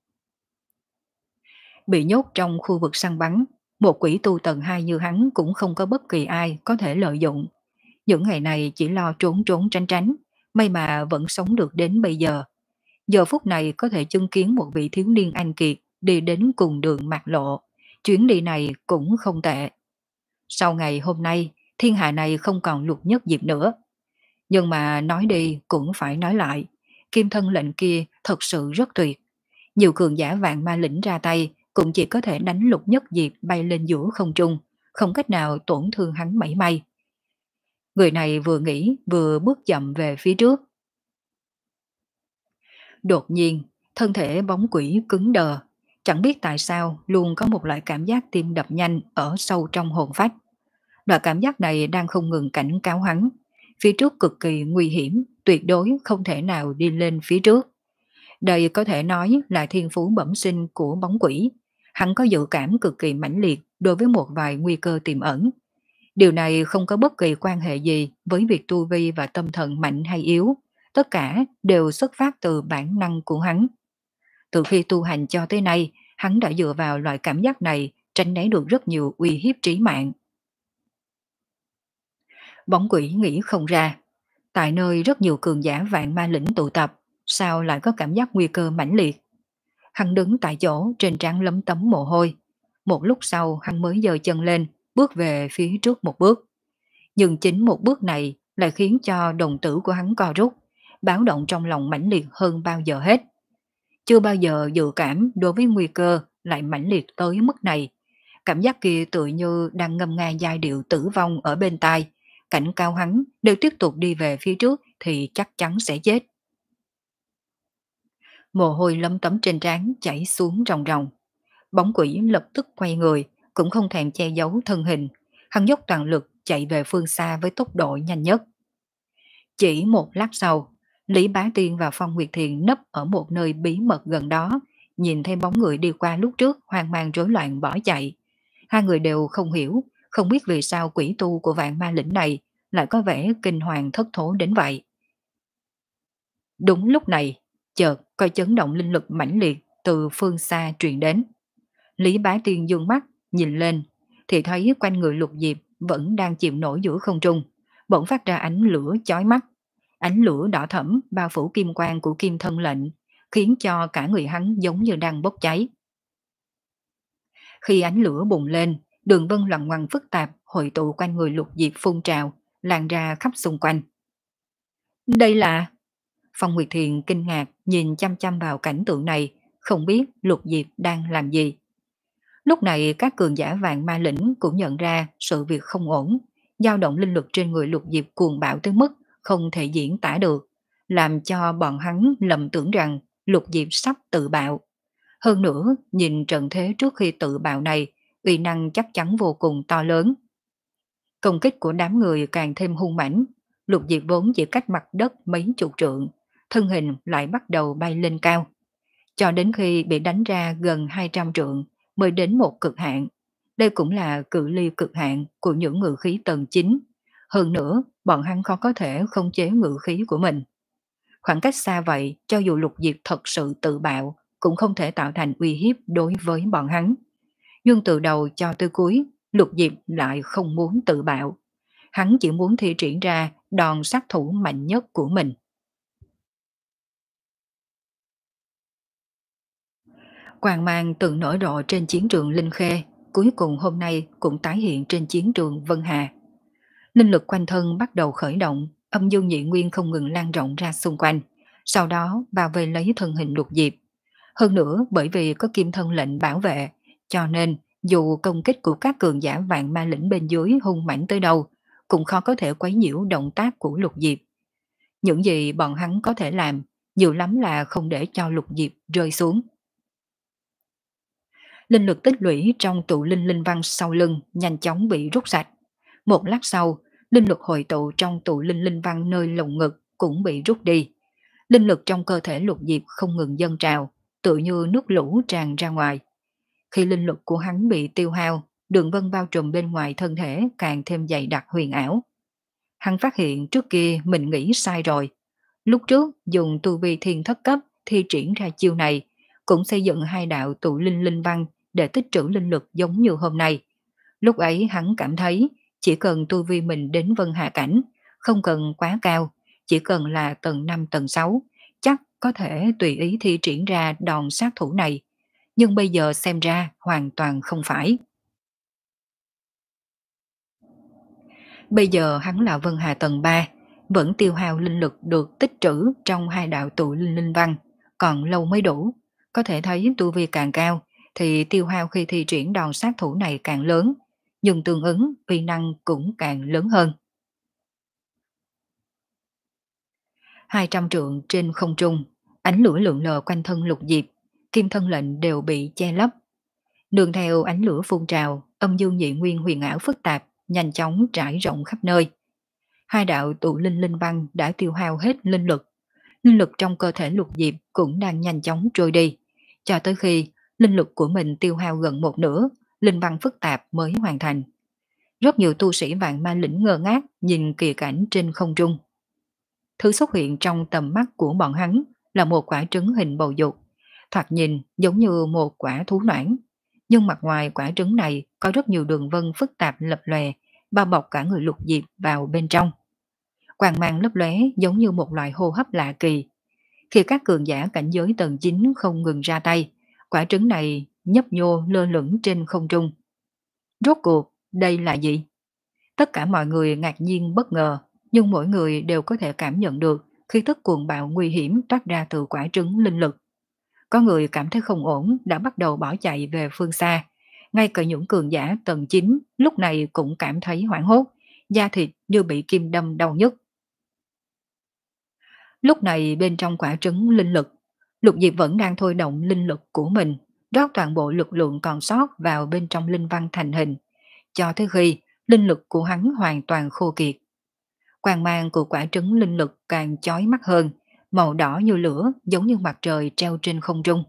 Bị nhốt trong khu vực săn bắn, một quỷ tu tầng hai như hắn cũng không có bất kỳ ai có thể lợi dụng. Những ngày này chỉ lo trốn trốn tránh tránh, may mà vẫn sống được đến bây giờ. Giờ phút này có thể chứng kiến một vị thiếu niên anh kiệt đi đến cùng đường mạc lộ. Chuyến đi này cũng không tệ. Sau ngày hôm nay, thiên hạ này không còn Lục Nhất Diệp nữa. Nhưng mà nói đi cũng phải nói lại, kim thân lệnh kia thật sự rất tuyệt. Nhiều cường giả vạn ma lĩnh ra tay cũng chỉ có thể đánh Lục Nhất Diệp bay lên giữa không trung, không cách nào tổn thương hắn mảy may. Người này vừa nghĩ vừa bước chậm về phía trước. Đột nhiên, thân thể bóng quỷ cứng đờ, chẳng biết tại sao luôn có một loại cảm giác tim đập nhanh ở sâu trong hồn phách. Loại cảm giác này đang không ngừng cảnh cáo hắn, phía trước cực kỳ nguy hiểm, tuyệt đối không thể nào đi lên phía trước. Đây có thể nói là thiên phú bẩm sinh của bóng quỷ, hắn có dự cảm cực kỳ mãnh liệt đối với một vài nguy cơ tiềm ẩn. Điều này không có bất kỳ quan hệ gì với việc tu vi và tâm thần mạnh hay yếu, tất cả đều xuất phát từ bản năng của hắn. Từ khi tu hành cho tới nay, hắn đã dựa vào loại cảm giác này tránh né được rất nhiều uy hiếp trí mạng. Bóng quỷ nghĩ không ra, tại nơi rất nhiều cường giả vạn ma lĩnh tụ tập, sao lại có cảm giác nguy cơ mãnh liệt. Hắn đứng tại chỗ trên trán lấm tấm mồ hôi. Một lúc sau hắn mới giơ chân lên, bước về phía trước một bước. Nhưng chính một bước này lại khiến cho đồng tử của hắn co rút, báo động trong lòng mãnh liệt hơn bao giờ hết. Chưa bao giờ dự cảm đối với nguy cơ lại mãnh liệt tới mức này. Cảm giác kia tựa như đang ngâm nga giai điệu tử vong ở bên tai, cảnh cao hắn đều tiếp tục đi về phía trước thì chắc chắn sẽ chết. Mồ hôi lấm tấm trên trán chảy xuống ròng ròng. Bóng quỷ lập tức quay người, cũng không thèm che giấu thân hình. Hắn dốc toàn lực chạy về phương xa với tốc độ nhanh nhất. Chỉ một lát sau, Lý Bá Tiên và Phong Nguyệt Thiền nấp ở một nơi bí mật gần đó, nhìn thấy bóng người đi qua lúc trước hoang mang rối loạn bỏ chạy. Hai người đều không hiểu, không biết vì sao quỷ tu của vạn ma lĩnh này lại có vẻ kinh hoàng thất thố đến vậy. Đúng lúc này, chợt có chấn động linh lực mãnh liệt từ phương xa truyền đến. Lý Bá Tiên dương mắt, nhìn lên, thì thấy quanh người Lục Diệp vẫn đang chìm nổi giữa không trung, bỗng phát ra ánh lửa chói mắt. Ánh lửa đỏ thẫm bao phủ kim quang của kim thân lệnh, khiến cho cả người hắn giống như đang bốc cháy. Khi ánh lửa bùng lên, đường vân loằng ngoằng phức tạp hội tụ quanh người Lục Diệp phun trào, lan ra khắp xung quanh. Đây là... Phong Nguyệt Thiền kinh ngạc nhìn chăm chăm vào cảnh tượng này, không biết Lục Diệp đang làm gì. Lúc này các cường giả vạn ma lĩnh cũng nhận ra sự việc không ổn, dao động linh lực trên người Lục Diệp cuồng bạo tới mức không thể diễn tả được, làm cho bọn hắn lầm tưởng rằng Lục Diệp sắp tự bạo. Hơn nữa, nhìn trận thế trước khi tự bạo này, uy năng chắc chắn vô cùng to lớn. Công kích của đám người càng thêm hung mãnh, Lục Diệp vốn chỉ cách mặt đất mấy chục trượng, thân hình lại bắt đầu bay lên cao. Cho đến khi bị đánh ra gần hai trăm trượng mới đến một cực hạn. Đây cũng là cự ly cực hạn của những ngự khí tầng chín. Hơn nữa, bọn hắn khó có thể không chế ngự khí của mình. Khoảng cách xa vậy, cho dù Lục Diệp thật sự tự bạo, cũng không thể tạo thành uy hiếp đối với bọn hắn. Nhưng từ đầu cho tới cuối, Lục Diệp lại không muốn tự bạo. Hắn chỉ muốn thi triển ra đòn sát thủ mạnh nhất của mình. Quang mang từng nở rộ trên chiến trường Linh Khê, cuối cùng hôm nay cũng tái hiện trên chiến trường Vân Hà. Linh lực quanh thân bắt đầu khởi động, âm dương nhị nguyên không ngừng lan rộng ra xung quanh, sau đó bao vây lấy thân hình Lục Diệp. Hơn nữa bởi vì có kim thân lệnh bảo vệ, cho nên dù công kích của các cường giả vạn ma lĩnh bên dưới hung mãnh tới đâu, cũng khó có thể quấy nhiễu động tác của Lục Diệp. Những gì bọn hắn có thể làm, nhiều lắm là không để cho Lục Diệp rơi xuống. Linh lực tích lũy trong tụ linh linh văn sau lưng nhanh chóng bị rút sạch. Một lát sau, Linh lực hội tụ trong tụ linh linh văn nơi lồng ngực cũng bị rút đi. Linh lực trong cơ thể Lục Diệp không ngừng dâng trào, tự như nước lũ tràn ra ngoài. Khi linh lực của hắn bị tiêu hao, đường vân bao trùm bên ngoài thân thể càng thêm dày đặc huyền ảo. Hắn phát hiện trước kia mình nghĩ sai rồi. Lúc trước dùng tu vi thiên thất cấp thi triển ra chiêu này, cũng xây dựng hai đạo tụ linh linh văn để tích trữ linh lực giống như hôm nay. Lúc ấy hắn cảm thấy chỉ cần tu vi mình đến vân hạ cảnh, không cần quá cao, chỉ cần là tầng năm tầng sáu, chắc có thể tùy ý thi triển ra đòn sát thủ này. Nhưng bây giờ xem ra hoàn toàn không phải. Bây giờ hắn là vân hà tầng ba, vẫn tiêu hao linh lực được tích trữ trong hai đạo tụ linh linh văn, còn lâu mới đủ. Có thể thấy tu vi càng cao thì tiêu hao khi thi triển đòn sát thủ này càng lớn, nhưng tương ứng uy năng cũng càng lớn hơn. Hai trăm trượng trên không trung, ánh lửa lượn lờ quanh thân Lục Diệp, kim thân lệnh đều bị che lấp. Đường theo ánh lửa phun trào, âm dương nhị nguyên huyền ảo phức tạp, nhanh chóng trải rộng khắp nơi. Hai đạo tụ linh linh văn đã tiêu hao hết linh lực. Linh lực trong cơ thể Lục Diệp cũng đang nhanh chóng trôi đi, cho tới khi linh lực của mình tiêu hao gần một nửa, linh văn phức tạp mới hoàn thành. Rất nhiều tu sĩ vạn ma lĩnh ngơ ngác nhìn kỳ cảnh trên không trung. Thứ xuất hiện trong tầm mắt của bọn hắn là một quả trứng hình bầu dục, thoạt nhìn giống như một quả thú noãn. Nhưng mặt ngoài quả trứng này có rất nhiều đường vân phức tạp lập lòe, bao bọc cả người Lục Diệp vào bên trong. Quang mang lấp lóe giống như một loại hô hấp lạ kỳ. Khi các cường giả cảnh giới tầng chín không ngừng ra tay, quả trứng này nhấp nhô lơ lửng trên không trung. Rốt cuộc, đây là gì? Tất cả mọi người ngạc nhiên bất ngờ, nhưng mỗi người đều có thể cảm nhận được khí tức cuồng bạo nguy hiểm toát ra từ quả trứng linh lực. Có người cảm thấy không ổn đã bắt đầu bỏ chạy về phương xa. Ngay cả những cường giả tầng chín lúc này cũng cảm thấy hoảng hốt, da thịt như bị kim đâm đau nhức. Lúc này bên trong quả trứng linh lực, Lục Diệp vẫn đang thôi động linh lực của mình, rót toàn bộ lực lượng còn sót vào bên trong linh văn thành hình, cho tới khi linh lực của hắn hoàn toàn khô kiệt. Quang mang của quả trứng linh lực càng chói mắt hơn, màu đỏ như lửa giống như mặt trời treo trên không trung.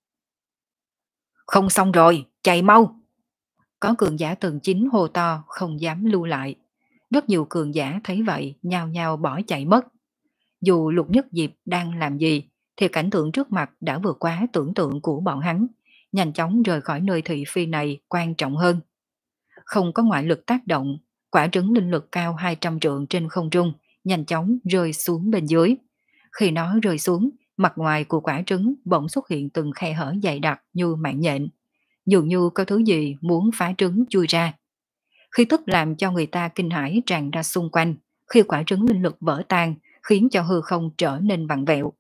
Không xong rồi, chạy mau! Có cường giả tầng chín hô to không dám lưu lại. Rất nhiều cường giả thấy vậy nhao nhao bỏ chạy mất. Dù Lục Nhất Diệp đang làm gì thì cảnh tượng trước mặt đã vượt quá tưởng tượng của bọn hắn, nhanh chóng rời khỏi nơi thị phi này quan trọng hơn. Không có ngoại lực tác động, quả trứng linh lực cao hai trăm trượng trên không trung nhanh chóng rơi xuống bên dưới. Khi nó rơi xuống, mặt ngoài của quả trứng bỗng xuất hiện từng khe hở dày đặc như mạng nhện, dường như có thứ gì muốn phá trứng chui ra. Khi tức làm cho người ta kinh hãi tràn ra xung quanh, khi quả trứng linh lực vỡ tan, khiến cho hư không trở nên vặn vẹo.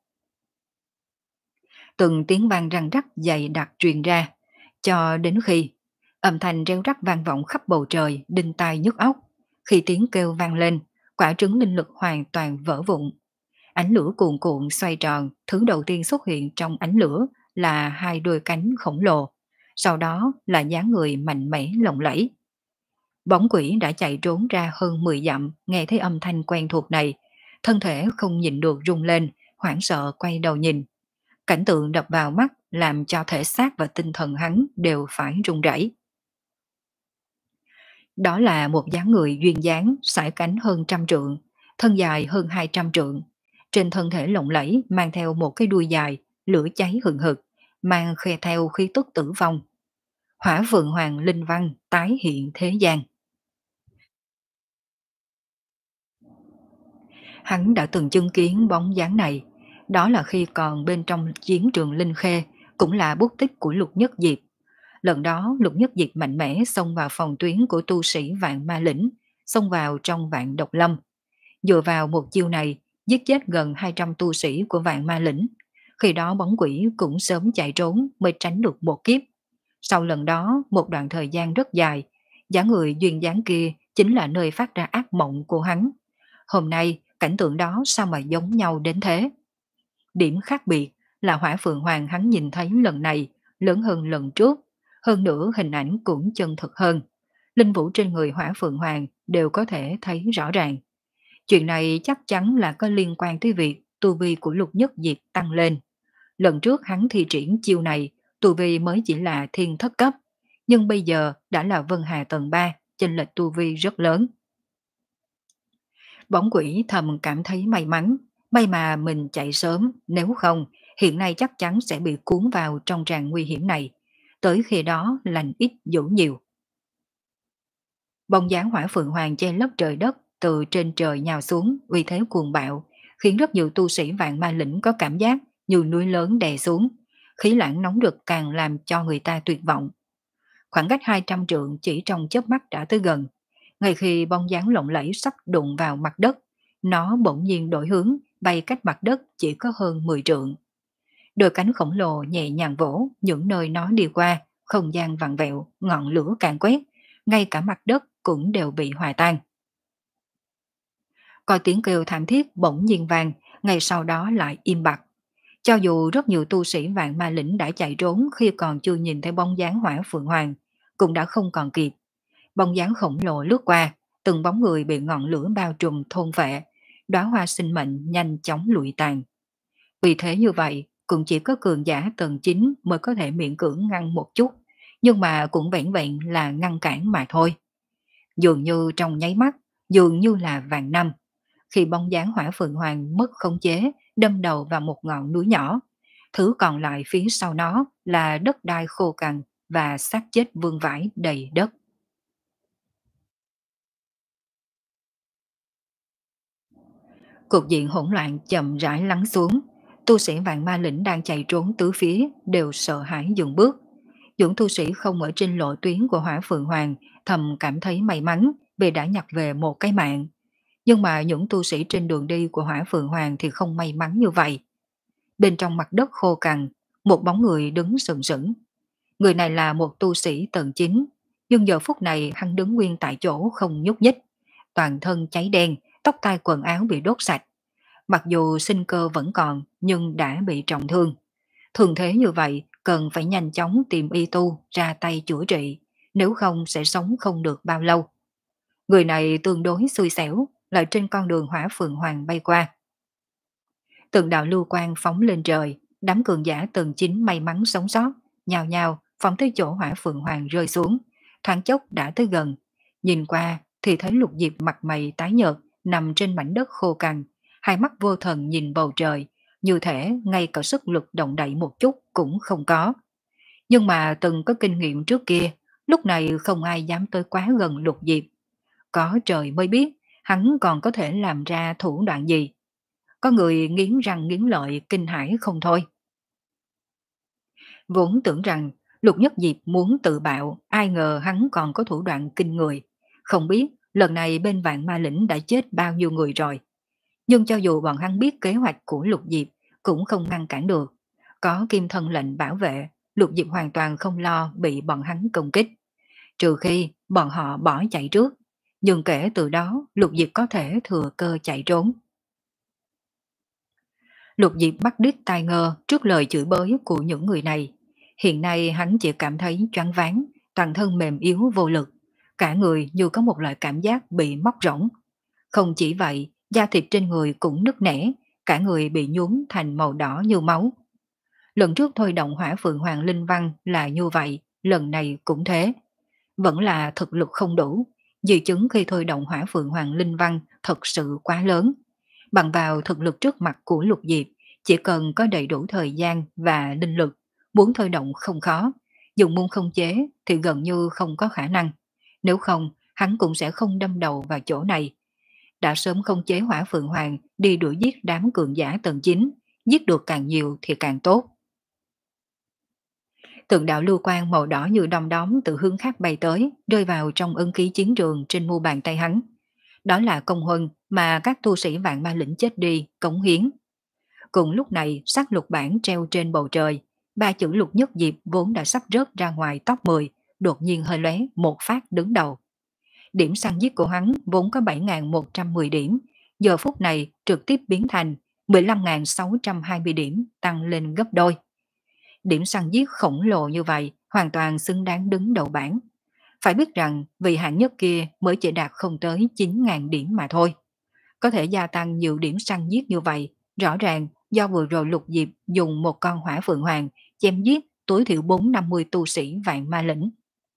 Từng tiếng vang răng rắc dày đặc truyền ra, cho đến khi âm thanh reo rắc vang vọng khắp bầu trời, đinh tai nhức óc. Khi tiếng kêu vang lên, quả trứng linh lực hoàn toàn vỡ vụn. Ánh lửa cuồn cuộn xoay tròn, thứ đầu tiên xuất hiện trong ánh lửa là hai đôi cánh khổng lồ, sau đó là dáng người mạnh mẽ lộng lẫy. Bóng quỷ đã chạy trốn ra hơn mười dặm, nghe thấy âm thanh quen thuộc này, thân thể không nhịn được rung lên, hoảng sợ quay đầu nhìn. Cảnh tượng đập vào mắt làm cho thể xác và tinh thần hắn đều phải run rẩy. Đó là một dáng người duyên dáng, sải cánh hơn trăm trượng, thân dài hơn hai trăm trượng. Trên thân thể lộng lẫy mang theo một cái đuôi dài, lửa cháy hừng hực, mang khe theo khí tức tử vong. Hỏa Phượng Hoàng linh văn tái hiện thế gian. Hắn đã từng chứng kiến bóng dáng này, đó là khi còn bên trong chiến trường Linh Khê, cũng là bút tích của Lục Nhất Diệp. Lần đó Lục Nhất Diệp mạnh mẽ xông vào phòng tuyến của tu sĩ Vạn Ma Lĩnh, xông vào trong Vạn Độc Lâm. Dựa vào một chiêu này, giết chết gần hai trăm tu sĩ của Vạn Ma Lĩnh. Khi đó bóng quỷ cũng sớm chạy trốn mới tránh được một kiếp. Sau lần đó, một đoạn thời gian rất dài, dáng người duyên dáng kia chính là nơi phát ra ác mộng của hắn. Hôm nay, cảnh tượng đó sao mà giống nhau đến thế? Điểm khác biệt là Hỏa Phượng Hoàng hắn nhìn thấy lần này lớn hơn lần trước, hơn nữa hình ảnh cũng chân thực hơn. linh vũ trên người Hỏa Phượng Hoàng đều có thể thấy rõ ràng. Chuyện này chắc chắn là có liên quan tới việc tu vi của Lục Nhất Diệp tăng lên. Lần trước hắn thi triển chiêu này, tu vi mới chỉ là thiên thất cấp, nhưng bây giờ đã là Vân Hà tầng ba, chênh lệch tu vi rất lớn. Bóng quỷ thầm cảm thấy may mắn, may mà mình chạy sớm, nếu không, hiện nay chắc chắn sẽ bị cuốn vào trong tràng nguy hiểm này. Tới khi đó lành ít dữ nhiều. Bóng dáng Hỏa Phượng Hoàng che lấp trời đất, từ trên trời nhào xuống, uy thế cuồng bạo, khiến rất nhiều tu sĩ vạn ma lĩnh có cảm giác như núi lớn đè xuống. Khí lãng nóng rực càng làm cho người ta tuyệt vọng. Khoảng cách hai trăm trượng chỉ trong chớp mắt đã tới gần. Ngay khi bóng dáng lộng lẫy sắp đụng vào mặt đất, nó bỗng nhiên đổi hướng, bay cách mặt đất chỉ có hơn mười trượng. Đôi cánh khổng lồ nhẹ nhàng vỗ, những nơi nó đi qua, không gian vặn vẹo, ngọn lửa càng quét, ngay cả mặt đất cũng đều bị hòa tan. Coi tiếng kêu thảm thiết bỗng nhiên vang, ngay sau đó lại im bặt. Cho dù rất nhiều tu sĩ vạn ma lĩnh đã chạy trốn khi còn chưa nhìn thấy bóng dáng Hỏa Phượng Hoàng, cũng đã không còn kịp. Bóng dáng khổng lồ lướt qua, từng bóng người bị ngọn lửa bao trùm thôn phệ, đóa hoa sinh mệnh nhanh chóng lụi tàn. Vì thế như vậy, cũng chỉ có cường giả tầng chín mới có thể miễn cưỡng ngăn một chút, nhưng mà cũng vẹn vẹn là ngăn cản mà thôi. Dường như trong nháy mắt, dường như là vạn năm, khi bóng dáng Hỏa Phượng Hoàng mất khống chế, đâm đầu vào một ngọn núi nhỏ. Thứ còn lại phía sau nó là đất đai khô cằn và xác chết vương vãi đầy đất. Cục diện hỗn loạn chậm rãi lắng xuống. Tu sĩ vạn ma lĩnh đang chạy trốn tứ phía đều sợ hãi dừng bước. Những tu sĩ không ở trên lộ tuyến của Hỏa Phượng Hoàng thầm cảm thấy may mắn vì đã nhặt về một cái mạng. Nhưng mà những tu sĩ trên đường đi của Hỏa Phượng Hoàng thì không may mắn như vậy. Bên trong mặt đất khô cằn, một bóng người đứng sừng sững. Người này là một tu sĩ tầng chín, nhưng giờ phút này hắn đứng nguyên tại chỗ không nhúc nhích. Toàn thân cháy đen, tóc tai quần áo bị đốt sạch. Mặc dù sinh cơ vẫn còn nhưng đã bị trọng thương. Thường thế như vậy cần phải nhanh chóng tìm y tu ra tay chữa trị, nếu không sẽ sống không được bao lâu. Người này tương đối xui xẻo, lại trên con đường Hỏa Phượng Hoàng bay qua. Từng đạo lưu quang phóng lên trời, đám cường giả tầng chín may mắn sống sót, nhào nhào phóng tới chỗ Hỏa Phượng Hoàng rơi xuống, thoáng chốc đã tới gần. Nhìn qua thì thấy Lục Diệp mặt mày tái nhợt nằm trên mảnh đất khô cằn, hai mắt vô thần nhìn bầu trời, như thể ngay cả sức lực động đậy một chút cũng không có. Nhưng mà từng có kinh nghiệm trước kia, lúc này không ai dám tới quá gần Lục Diệp. Có trời mới biết hắn còn có thể làm ra thủ đoạn gì. Có người nghiến răng nghiến lợi kinh hãi không thôi. Vốn tưởng rằng Lục Nhất Diệp muốn tự bạo, ai ngờ hắn còn có thủ đoạn kinh người. Không biết lần này bên vạn ma lĩnh đã chết bao nhiêu người rồi. Nhưng cho dù bọn hắn biết kế hoạch của Lục Diệp cũng không ngăn cản được. Có kim thân lệnh bảo vệ, Lục Diệp hoàn toàn không lo bị bọn hắn công kích. Trừ khi bọn họ bỏ chạy trước. Nhưng kể từ đó Lục Diệp có thể thừa cơ chạy trốn. Lục Diệp bắt đít tai ngơ trước lời chửi bới của những người này. Hiện nay hắn chỉ cảm thấy choáng váng, toàn thân mềm yếu vô lực. Cả người như có một loại cảm giác bị móc rỗng. Không chỉ vậy, da thịt trên người cũng nứt nẻ, cả người bị nhuốm thành màu đỏ như máu. Lần trước thôi động Hỏa Phượng Hoàng Linh Văn là như vậy, lần này cũng thế. Vẫn là thực lực không đủ, di chứng khi thôi động Hỏa Phượng Hoàng Linh Văn thật sự quá lớn. Bằng vào thực lực trước mặt của Lục Diệp, chỉ cần có đầy đủ thời gian và linh lực, muốn thôi động không khó, dùng môn không chế thì gần như không có khả năng. Nếu không, hắn cũng sẽ không đâm đầu vào chỗ này. Đã sớm không chế Hỏa Phượng Hoàng đi đuổi giết đám cường giả tầng chín, giết được càng nhiều thì càng tốt. Từng đạo lưu quang màu đỏ như đom đóm từ hướng khác bay tới, rơi vào trong ân ký chiến trường trên mu bàn tay hắn. Đó là công huân mà các tu sĩ vạn ma lĩnh chết đi, cống hiến. Cùng lúc này, sắc lục bản treo trên bầu trời, ba chữ Lục Nhất Diệp vốn đã sắp rớt ra ngoài top mười, đột nhiên hơi lóe một phát đứng đầu. Điểm săn giết của hắn vốn có bảy nghìn một trăm mười điểm, giờ phút này trực tiếp biến thành mười lăm nghìn sáu trăm hai mươi điểm, tăng lên gấp đôi. Điểm săn giết khổng lồ như vậy hoàn toàn xứng đáng đứng đầu bảng. Phải biết rằng vị hạng nhất kia mới chỉ đạt không tới chín nghìn điểm mà thôi. Có thể gia tăng nhiều điểm săn giết như vậy, rõ ràng do vừa rồi Lục Diệp dùng một con hỏa phượng hoàng chém giết tối thiểu bốn năm mươi tu sĩ vạn ma lĩnh.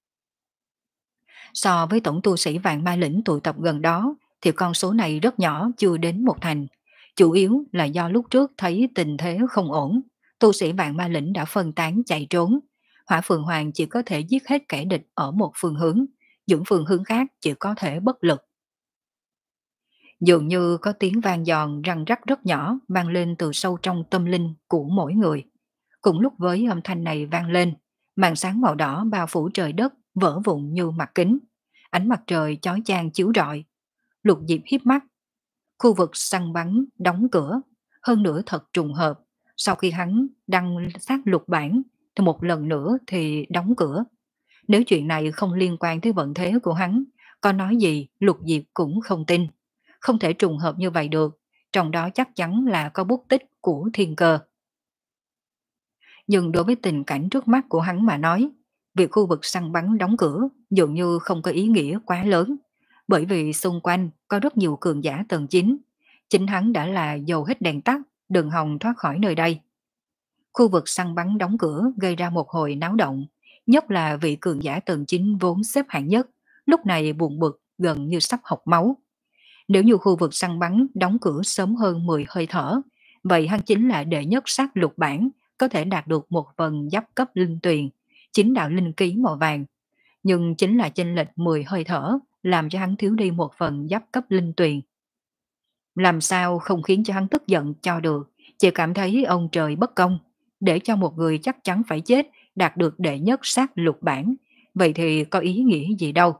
So với tổng tu sĩ vạn ma lĩnh tụ tập gần đó thì con số này rất nhỏ, chưa đến một thành. Chủ yếu là do lúc trước thấy tình thế không ổn, tu sĩ vạn ma lĩnh đã phân tán chạy trốn. Hỏa Phượng Hoàng chỉ có thể giết hết kẻ địch ở một phương hướng, những phương hướng khác chỉ có thể bất lực. Dường như có tiếng vang giòn răng rắc rất nhỏ vang lên từ sâu trong tâm linh của mỗi người. Cùng lúc với âm thanh này vang lên, màn sáng màu đỏ bao phủ trời đất vỡ vụn như mặt kính. Ánh mặt trời chói chang chiếu rọi. Lục Diệp híp mắt. Khu vực săn bắn đóng cửa. Hơn nữa thật trùng hợp. Sau khi hắn đăng sát lục bản thì một lần nữa thì đóng cửa. Nếu chuyện này không liên quan tới vận thế của hắn, có nói gì Lục Diệp cũng không tin. Không thể trùng hợp như vậy được. Trong đó chắc chắn là có bút tích của thiên cơ. Nhưng đối với tình cảnh trước mắt của hắn mà nói, việc khu vực săn bắn đóng cửa dường như không có ý nghĩa quá lớn, bởi vì xung quanh có rất nhiều cường giả tầng chín. Chính hắn đã là dầu hết đèn tắt, đừng hòng thoát khỏi nơi đây. Khu vực săn bắn đóng cửa gây ra một hồi náo động, nhất là vị cường giả tầng chín vốn xếp hạng nhất, lúc này buồn bực gần như sắp học máu. Nếu như khu vực săn bắn đóng cửa sớm hơn mười hơi thở, vậy hắn chính là đệ nhất sát lục bản, có thể đạt được một phần giáp cấp linh tuyền, chính đạo linh ký màu vàng. Nhưng chính là chênh lệch mười hơi thở, làm cho hắn thiếu đi một phần giáp cấp linh tuyền. Làm sao không khiến cho hắn tức giận cho được, chỉ cảm thấy ông trời bất công, để cho một người chắc chắn phải chết, đạt được đệ nhất sát lục bản, vậy thì có ý nghĩa gì đâu.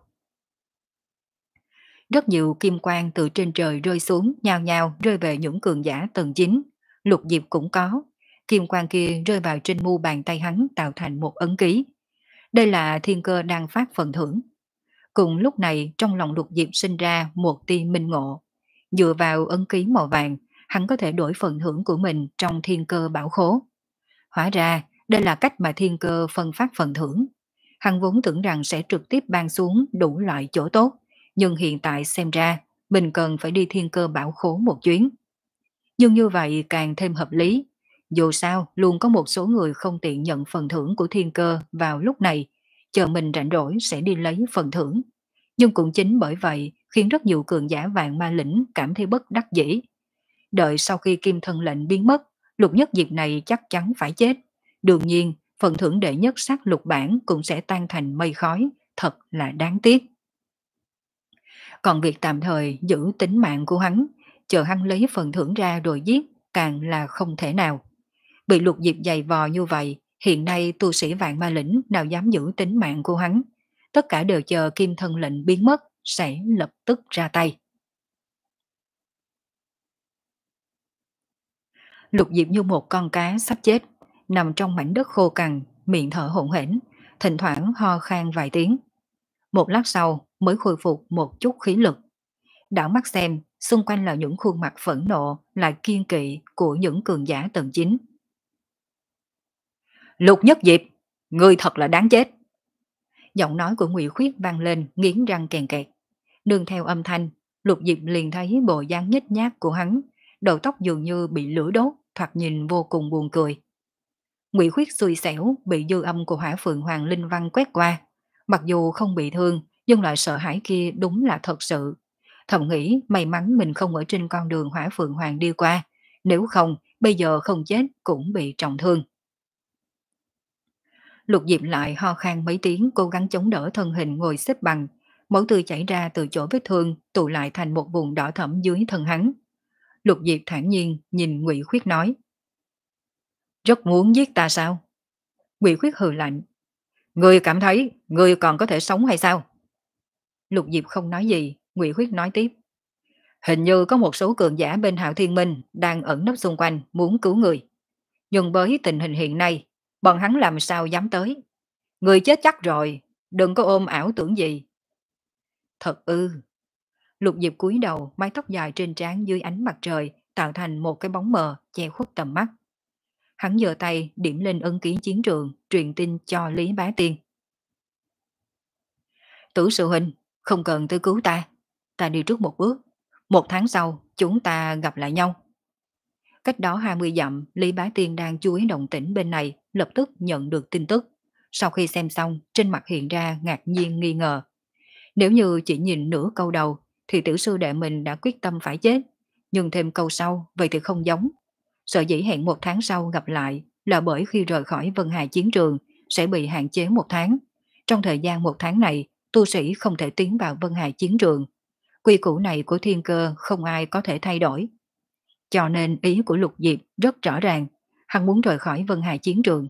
Rất nhiều kim quang từ trên trời rơi xuống, nhào nhào rơi về những cường giả tầng chín. Lục Diệp cũng có. Kim quang kia rơi vào trên mu bàn tay hắn tạo thành một ấn ký. Đây là thiên cơ đang phát phần thưởng. Cùng lúc này trong lòng Lục Diệp sinh ra một tia minh ngộ. Dựa vào ấn ký màu vàng, hắn có thể đổi phần thưởng của mình trong thiên cơ bảo khố. Hóa ra, đây là cách mà thiên cơ phân phát phần thưởng. Hắn vốn tưởng rằng sẽ trực tiếp ban xuống đủ loại chỗ tốt, nhưng hiện tại xem ra mình cần phải đi thiên cơ bảo khố một chuyến. Nhưng như vậy càng thêm hợp lý. Dù sao, luôn có một số người không tiện nhận phần thưởng của thiên cơ vào lúc này, chờ mình rảnh rỗi sẽ đi lấy phần thưởng. Nhưng cũng chính bởi vậy khiến rất nhiều cường giả vạn ma lĩnh cảm thấy bất đắc dĩ. Đợi sau khi kim thân lệnh biến mất, Lục Nhất Diệp này chắc chắn phải chết. Đương nhiên, phần thưởng đệ nhất sát lục bản cũng sẽ tan thành mây khói, thật là đáng tiếc. Còn việc tạm thời giữ tính mạng của hắn, chờ hắn lấy phần thưởng ra rồi giết, càng là không thể nào. Bị Lục Diệp dày vò như vậy, hiện nay tu sĩ vạn ma lĩnh nào dám giữ tính mạng của hắn. Tất cả đều chờ kim thân lệnh biến mất, sẽ lập tức ra tay. Lục Diệp như một con cá sắp chết, nằm trong mảnh đất khô cằn, miệng thở hổn hển, thỉnh thoảng ho khan vài tiếng. Một lát sau mới khôi phục một chút khí lực. Đảo mắt xem, xung quanh là những khuôn mặt phẫn nộ, lại kiên kỵ của những cường giả tầng chín. Lục Nhất Diệp, ngươi thật là đáng chết. Giọng nói của Ngụy Khuyết vang lên, nghiến răng kèn kẹt. Nương theo âm thanh, Lục Diệp liền thấy bộ dáng nhếch nhác của hắn, đầu tóc dường như bị lửa đốt, thoạt nhìn vô cùng buồn cười. Ngụy Khuyết xui xẻo bị dư âm của Hỏa Phượng Hoàng linh văn quét qua, mặc dù không bị thương, nhưng loại sợ hãi kia đúng là thật sự. Thầm nghĩ may mắn mình không ở trên con đường Hỏa Phượng Hoàng đi qua, nếu không bây giờ không chết cũng bị trọng thương. Lục Diệp lại ho khan mấy tiếng, cố gắng chống đỡ thân hình ngồi xếp bằng, máu tươi chảy ra từ chỗ vết thương tụ lại thành một vùng đỏ thẫm dưới thân hắn. Lục Diệp thản nhiên nhìn Ngụy Khuyết nói: rất muốn giết ta sao? Ngụy Khuyết hừ lạnh: ngươi cảm thấy ngươi còn có thể sống hay sao? Lục Diệp không nói gì. Ngụy Khuyết nói tiếp: hình như có một số cường giả bên Hạo Thiên Minh đang ẩn nấp xung quanh muốn cứu người. Nhưng với tình hình hiện nay, bọn hắn làm sao dám tới? Người chết chắc rồi, đừng có ôm ảo tưởng gì. Thật ư? Lục Diệp cúi đầu, mái tóc dài trên trán dưới ánh mặt trời tạo thành một cái bóng mờ che khuất tầm mắt. Hắn giơ tay điểm lên ấn ký chiến trường, truyền tin cho Lý Bá Tiên. Tử sư huynh, không cần tới cứu ta. Ta đi trước một bước. Một tháng sau, chúng ta gặp lại nhau. Cách đó hai mươi dặm, Lý Bá Tiên đang chú ý động tĩnh bên này, lập tức nhận được tin tức. Sau khi xem xong, trên mặt hiện ra ngạc nhiên nghi ngờ. Nếu như chỉ nhìn nửa câu đầu, thì tiểu sư đệ mình đã quyết tâm phải chết. Nhưng thêm câu sau, vậy thì không giống. Sở dĩ hẹn một tháng sau gặp lại là bởi khi rời khỏi Vân Hà chiến trường sẽ bị hạn chế một tháng. Trong thời gian một tháng này, tu sĩ không thể tiến vào Vân Hà chiến trường. Quy củ này của thiên cơ không ai có thể thay đổi. Cho nên ý của Lục Diệp rất rõ ràng, hắn muốn rời khỏi Vân Hà chiến trường.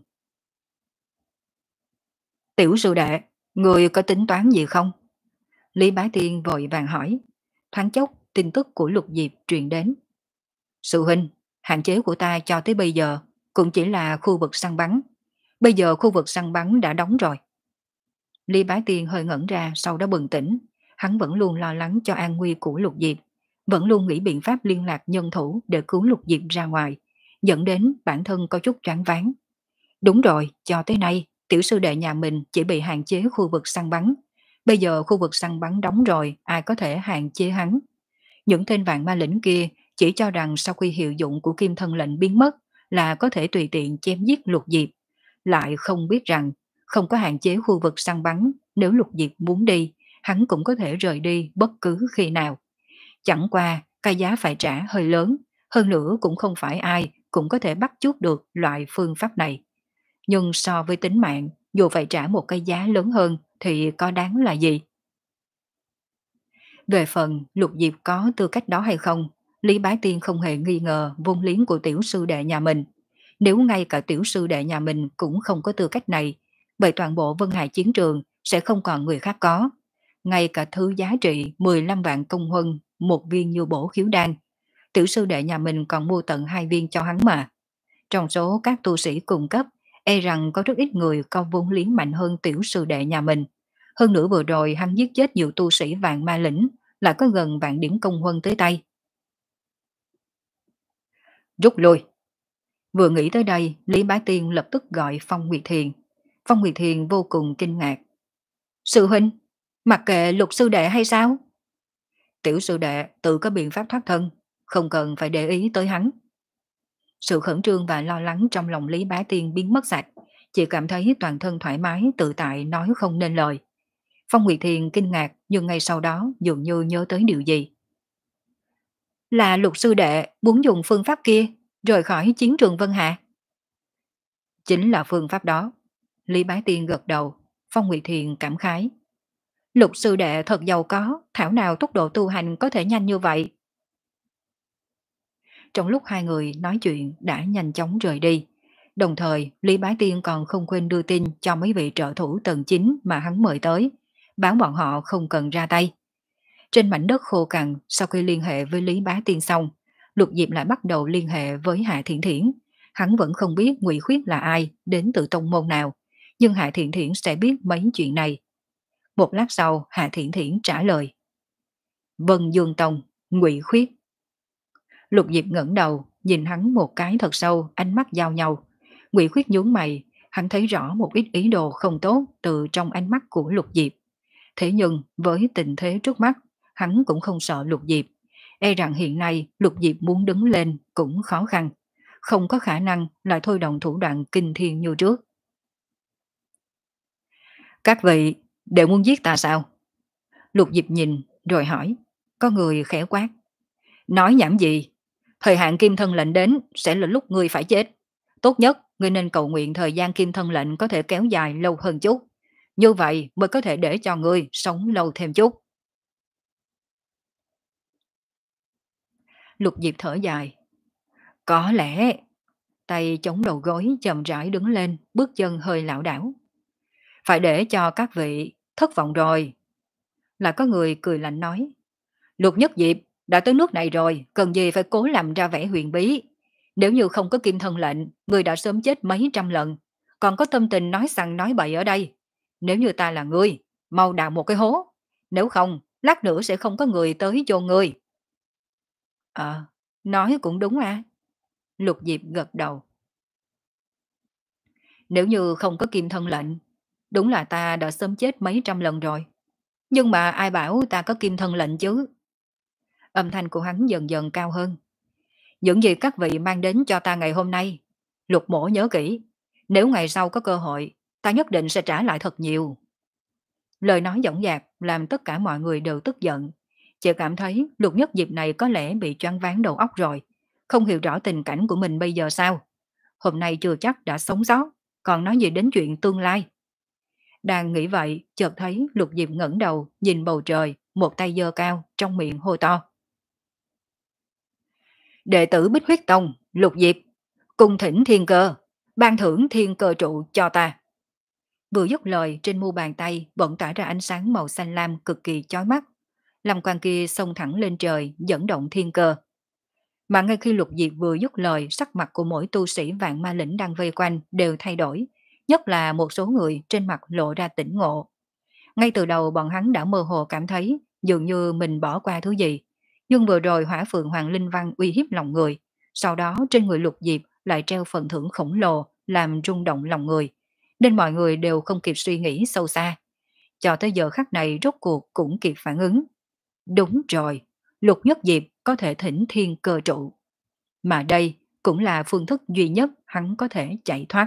Tiểu sư đệ, người có tính toán gì không? Lý Bá Tiên vội vàng hỏi. Thoáng chốc, tin tức của Lục Diệp truyền đến. Sư huynh, hạn chế của ta cho tới bây giờ cũng chỉ là khu vực săn bắn. Bây giờ khu vực săn bắn đã đóng rồi. Lý Bá Tiên hơi ngẩn ra, sau đó bừng tỉnh. Hắn vẫn luôn lo lắng cho an nguy của Lục Diệp, vẫn luôn nghĩ biện pháp liên lạc nhân thủ để cứu Lục Diệp ra ngoài, dẫn đến bản thân có chút choáng váng. Đúng rồi, cho tới nay, tiểu sư đệ nhà mình chỉ bị hạn chế khu vực săn bắn. Bây giờ khu vực săn bắn đóng rồi, ai có thể hạn chế hắn? Những tên vạn ma lĩnh kia chỉ cho rằng sau khi hiệu dụng của kim thân lệnh biến mất là có thể tùy tiện chém giết Lục Diệp. Lại không biết rằng không có hạn chế khu vực săn bắn, nếu Lục Diệp muốn đi, hắn cũng có thể rời đi bất cứ khi nào. Chẳng qua, cái giá phải trả hơi lớn, hơn nữa cũng không phải ai cũng có thể bắt chước được loại phương pháp này. Nhưng so với tính mạng, dù phải trả một cái giá lớn hơn thì có đáng là gì? Về phần Lục Diệp có tư cách đó hay không, Lý Bá Tiên không hề nghi ngờ vốn liếng của tiểu sư đệ nhà mình. Nếu ngay cả tiểu sư đệ nhà mình cũng không có tư cách này, vậy toàn bộ Vân Hải chiến trường sẽ không còn người khác có. Ngay cả thứ giá trị mười lăm vạn công huân, một viên như bổ khiếu đan, tiểu sư đệ nhà mình còn mua tận hai viên cho hắn mà. Trong số các tu sĩ cùng cấp, e rằng có rất ít người có vốn liếng mạnh hơn tiểu sư đệ nhà mình. Hơn nữa vừa rồi hắn giết chết nhiều tu sĩ vạn ma lĩnh, lại có gần vạn điểm công huân tới tay. Rút lui. Vừa nghĩ tới đây, Lý Bá Tiên lập tức gọi Phong Nguyệt Thiền. Phong Nguyệt Thiền vô cùng kinh ngạc. Sư huynh, mặc kệ Lục sư đệ hay sao? Tiểu sư đệ tự có biện pháp thoát thân, không cần phải để ý tới hắn. Sự khẩn trương và lo lắng trong lòng Lý Bá Tiên biến mất sạch, chỉ cảm thấy toàn thân thoải mái tự tại nói không nên lời. Phong Nguyệt Thiền kinh ngạc nhưng ngay sau đó dường như nhớ tới điều gì. Là Lục sư đệ muốn dùng phương pháp kia rời khỏi chiến trường Vân Hạ. Chính là phương pháp đó. Lý Bá Tiên gật đầu. Phong Nguyệt Thiền cảm khái. Lục sư đệ thật giàu có, thảo nào tốc độ tu hành có thể nhanh như vậy. Trong lúc hai người nói chuyện đã nhanh chóng rời đi. Đồng thời, Lý Bá Tiên còn không quên đưa tin cho mấy vị trợ thủ tầng chín mà hắn mời tới, báo bọn họ không cần ra tay. Trên mảnh đất khô cằn, sau khi liên hệ với Lý Bá Tiên xong, Lục Diệp lại bắt đầu liên hệ với Hạ Thiển Thiển. Hắn vẫn không biết Ngụy Khuyết là ai, đến từ tông môn nào, nhưng Hạ Thiển Thiển sẽ biết mấy chuyện này. Một lát sau, Hạ Thiển Thiển trả lời. Vân Dương Tông, Ngụy Khuyết. Lục Diệp ngẩng đầu, nhìn hắn một cái thật sâu, ánh mắt giao nhau. Ngụy Khuyết nhướng mày, hắn thấy rõ một ít ý đồ không tốt từ trong ánh mắt của Lục Diệp. Thế nhưng với tình thế trước mắt, hắn cũng không sợ Lục Diệp. E rằng hiện nay Lục Diệp muốn đứng lên cũng khó khăn, không có khả năng lại thôi động thủ đoạn kinh thiên như trước. Các vị đều muốn giết ta sao? Lục Diệp nhìn rồi hỏi. Có người khẽ quát. Nói nhảm gì? Thời hạn kim thân lệnh đến sẽ là lúc ngươi phải chết. Tốt nhất ngươi nên cầu nguyện thời gian kim thân lệnh có thể kéo dài lâu hơn chút. Như vậy mới có thể để cho ngươi sống lâu thêm chút. Lục Diệp thở dài. Có lẽ. Tay chống đầu gối chậm rãi đứng lên, bước chân hơi lảo đảo. Phải để cho các vị thất vọng rồi. Là có người cười lạnh nói. Lục Nhất Diệp đã tới nước này rồi, cần gì phải cố làm ra vẻ huyền bí. Nếu như không có kim thân lệnh, người đã sớm chết mấy trăm lần. Còn có tâm tình nói sằng nói bậy ở đây. Nếu như ta là ngươi, mau đào một cái hố. Nếu không, lát nữa sẽ không có người tới chôn ngươi. Ờ, nói cũng đúng à. Lục Diệp gật đầu. Nếu như không có kim thân lệnh, đúng là ta đã sớm chết mấy trăm lần rồi. Nhưng mà ai bảo ta có kim thân lệnh chứ? Âm thanh của hắn dần dần cao hơn. Những gì các vị mang đến cho ta ngày hôm nay, Lục mổ nhớ kỹ. Nếu ngày sau có cơ hội, ta nhất định sẽ trả lại thật nhiều. Lời nói dõng dạc làm tất cả mọi người đều tức giận. Chị cảm thấy Lục Nhất Diệp này có lẽ bị choáng váng đầu óc rồi. Không hiểu rõ tình cảnh của mình bây giờ sao. Hôm nay chưa chắc đã sống sót, còn nói gì đến chuyện tương lai. Đang nghĩ vậy, chợt thấy Lục Diệp ngẩng đầu, nhìn bầu trời, một tay giơ cao, trong miệng hô to. Đệ tử Bích Huyết Tông, Lục Diệp, cùng thỉnh thiên cơ, ban thưởng thiên cơ trụ cho ta. Vừa dứt lời, trên mu bàn tay bỗng tỏa ra ánh sáng màu xanh lam cực kỳ chói mắt. Lâm quang kia xông thẳng lên trời, dẫn động thiên cơ. Mà ngay khi Lục Diệp vừa dứt lời, sắc mặt của mỗi tu sĩ vạn ma lĩnh đang vây quanh đều thay đổi, nhất là một số người trên mặt lộ ra tỉnh ngộ. Ngay từ đầu bọn hắn đã mơ hồ cảm thấy dường như mình bỏ qua thứ gì, nhưng vừa rồi Hỏa Phượng Hoàng Linh Văn uy hiếp lòng người, sau đó trên người Lục Diệp lại treo phần thưởng khổng lồ làm rung động lòng người, nên mọi người đều không kịp suy nghĩ sâu xa. Cho tới giờ khắc này rốt cuộc cũng kịp phản ứng. Đúng rồi, Lục Nhất Diệp có thể thỉnh thiên cơ trụ. Mà đây cũng là phương thức duy nhất hắn có thể chạy thoát.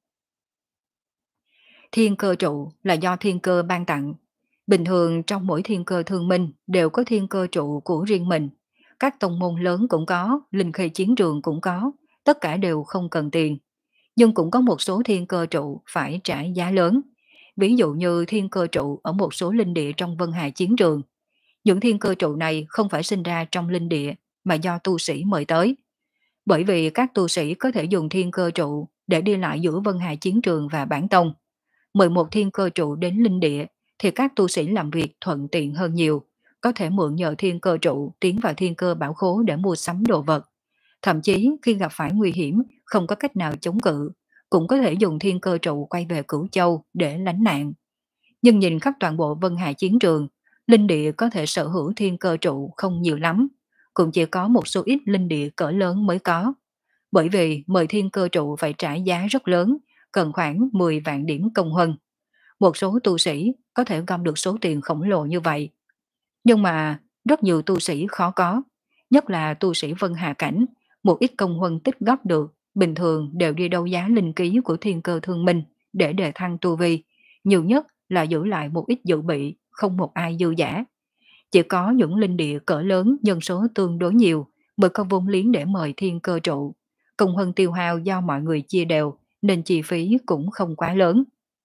Thiên cơ trụ là do thiên cơ ban tặng. Bình thường trong mỗi thiên cơ thương minh đều có thiên cơ trụ của riêng mình. Các tông môn lớn cũng có, linh khí chiến trường cũng có, tất cả đều không cần tiền. Nhưng cũng có một số thiên cơ trụ phải trả giá lớn. Ví dụ như thiên cơ trụ ở một số linh địa trong Vân Hà chiến trường. Những thiên cơ trụ này không phải sinh ra trong linh địa mà do tu sĩ mời tới. Bởi vì các tu sĩ có thể dùng thiên cơ trụ để đi lại giữa Vân Hà chiến trường và bản tông. Mời một thiên cơ trụ đến linh địa thì các tu sĩ làm việc thuận tiện hơn nhiều, có thể mượn nhờ thiên cơ trụ tiến vào thiên cơ bảo khố để mua sắm đồ vật. Thậm chí khi gặp phải nguy hiểm, không có cách nào chống cự, cũng có thể dùng thiên cơ trụ quay về Cửu Châu để lánh nạn. Nhưng nhìn khắp toàn bộ Vân Hà chiến trường, linh địa có thể sở hữu thiên cơ trụ không nhiều lắm, cũng chỉ có một số ít linh địa cỡ lớn mới có. Bởi vì mời thiên cơ trụ phải trả giá rất lớn, cần khoảng mười vạn điểm công huân. Một số tu sĩ có thể gom được số tiền khổng lồ như vậy. Nhưng mà rất nhiều tu sĩ khó có, nhất là tu sĩ Vân Hà Cảnh, một ít công huân tích góp được, bình thường đều đi đấu giá linh ký của thiên cơ thương minh để đề thăng tu vi, nhiều nhất là giữ lại một ít dự bị, không một ai dư giả. Chỉ có những linh địa cỡ lớn nhân số tương đối nhiều mới có vốn liếng để mời thiên cơ trụ. Công huân tiêu hao do mọi người chia đều nên chi phí cũng không quá lớn.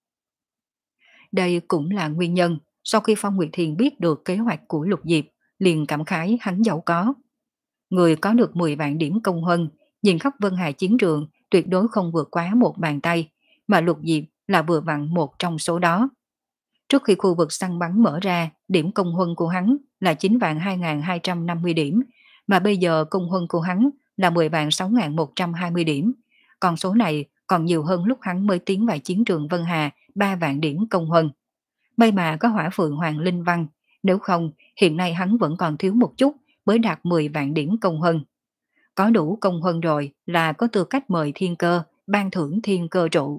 Đây cũng là nguyên nhân sau khi Phong Nguyệt Thiền biết được kế hoạch của Lục Diệp, liền cảm khái hắn giàu có. Người có được mười vạn điểm công huân, nhìn khắp Vân Hà chiến trường tuyệt đối không vượt quá một bàn tay, mà Lục Diệp là vừa vặn một trong số đó. Trước khi khu vực săn bắn mở ra, điểm công huân của hắn là chín vạn hai nghìn hai trăm năm mươi điểm, mà bây giờ công huân của hắn là mười vạn sáu nghìn một trăm hai mươi điểm. Còn số này còn nhiều hơn lúc hắn mới tiến vào chiến trường Vân Hà ba vạn điểm công huân. May mà có Hỏa Phượng Hoàng Linh Văn, nếu không hiện nay hắn vẫn còn thiếu một chút mới đạt mười vạn điểm công huân. Có đủ công huân rồi là có tư cách mời thiên cơ, ban thưởng thiên cơ trụ.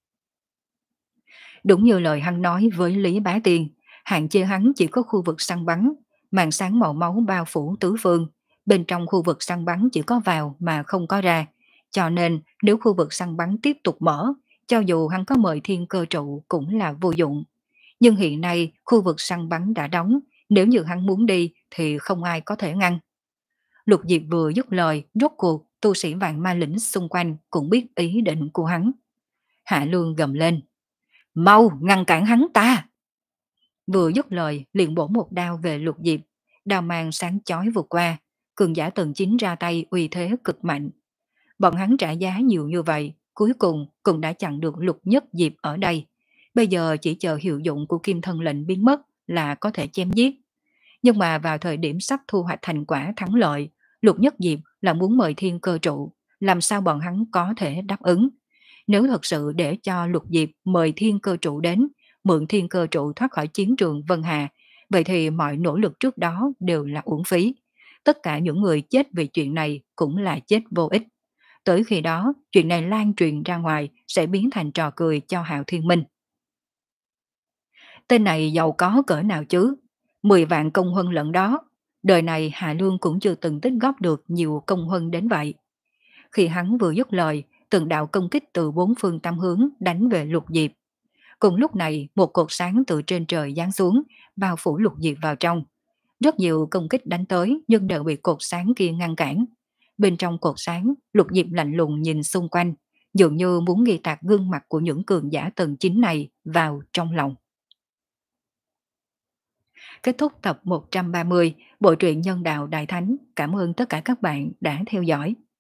Đúng như lời hắn nói với Lý Bá Tiên, hạn chế hắn chỉ có khu vực săn bắn, màn sáng màu máu bao phủ tứ phương, bên trong khu vực săn bắn chỉ có vào mà không có ra, cho nên nếu khu vực săn bắn tiếp tục mở, cho dù hắn có mời thiên cơ trụ cũng là vô dụng. Nhưng hiện nay khu vực săn bắn đã đóng, nếu như hắn muốn đi thì không ai có thể ngăn. Lục Diệp vừa dứt lời, rốt cuộc tu sĩ vạn ma lĩnh xung quanh cũng biết ý định của hắn. Hạ Lương gầm lên, mau ngăn cản hắn ta. Vừa dứt lời liền bổ một đao về Lục Diệp, đao mang sáng chói vượt qua, cường giả tầng chín ra tay uy thế cực mạnh. Bọn hắn trả giá nhiều như vậy, cuối cùng cũng đã chặn được Lục Nhất Diệp ở đây. Bây giờ chỉ chờ hiệu dụng của kim thân lệnh biến mất là có thể chém giết. Nhưng mà vào thời điểm sắp thu hoạch thành quả thắng lợi, Lục Nhất Diệp là muốn mời thiên cơ trụ, làm sao bọn hắn có thể đáp ứng. Nếu thật sự để cho Lục Diệp mời thiên cơ trụ đến, mượn thiên cơ trụ thoát khỏi chiến trường Vân Hà, vậy thì mọi nỗ lực trước đó đều là uổng phí. Tất cả những người chết vì chuyện này cũng là chết vô ích. Tới khi đó, chuyện này lan truyền ra ngoài sẽ biến thành trò cười cho Hạo Thiên Minh. Tên này giàu có cỡ nào chứ? Mười vạn công huân lận đó. Đời này Hạ Lương cũng chưa từng tích góp được nhiều công huân đến vậy. Khi hắn vừa dứt lời, từng đạo công kích từ bốn phương tám hướng đánh về Lục Diệp. Cùng lúc này, một cột sáng từ trên trời giáng xuống, bao phủ Lục Diệp vào trong. Rất nhiều công kích đánh tới nhưng đều bị cột sáng kia ngăn cản. Bên trong cột sáng, Lục Diệp lạnh lùng nhìn xung quanh, dường như muốn ghi tạc gương mặt của những cường giả tầng chín này vào trong lòng. Kết thúc tập một trăm ba mươi, bộ truyện Nhân đạo Đại Thánh. Cảm ơn tất cả các bạn đã theo dõi.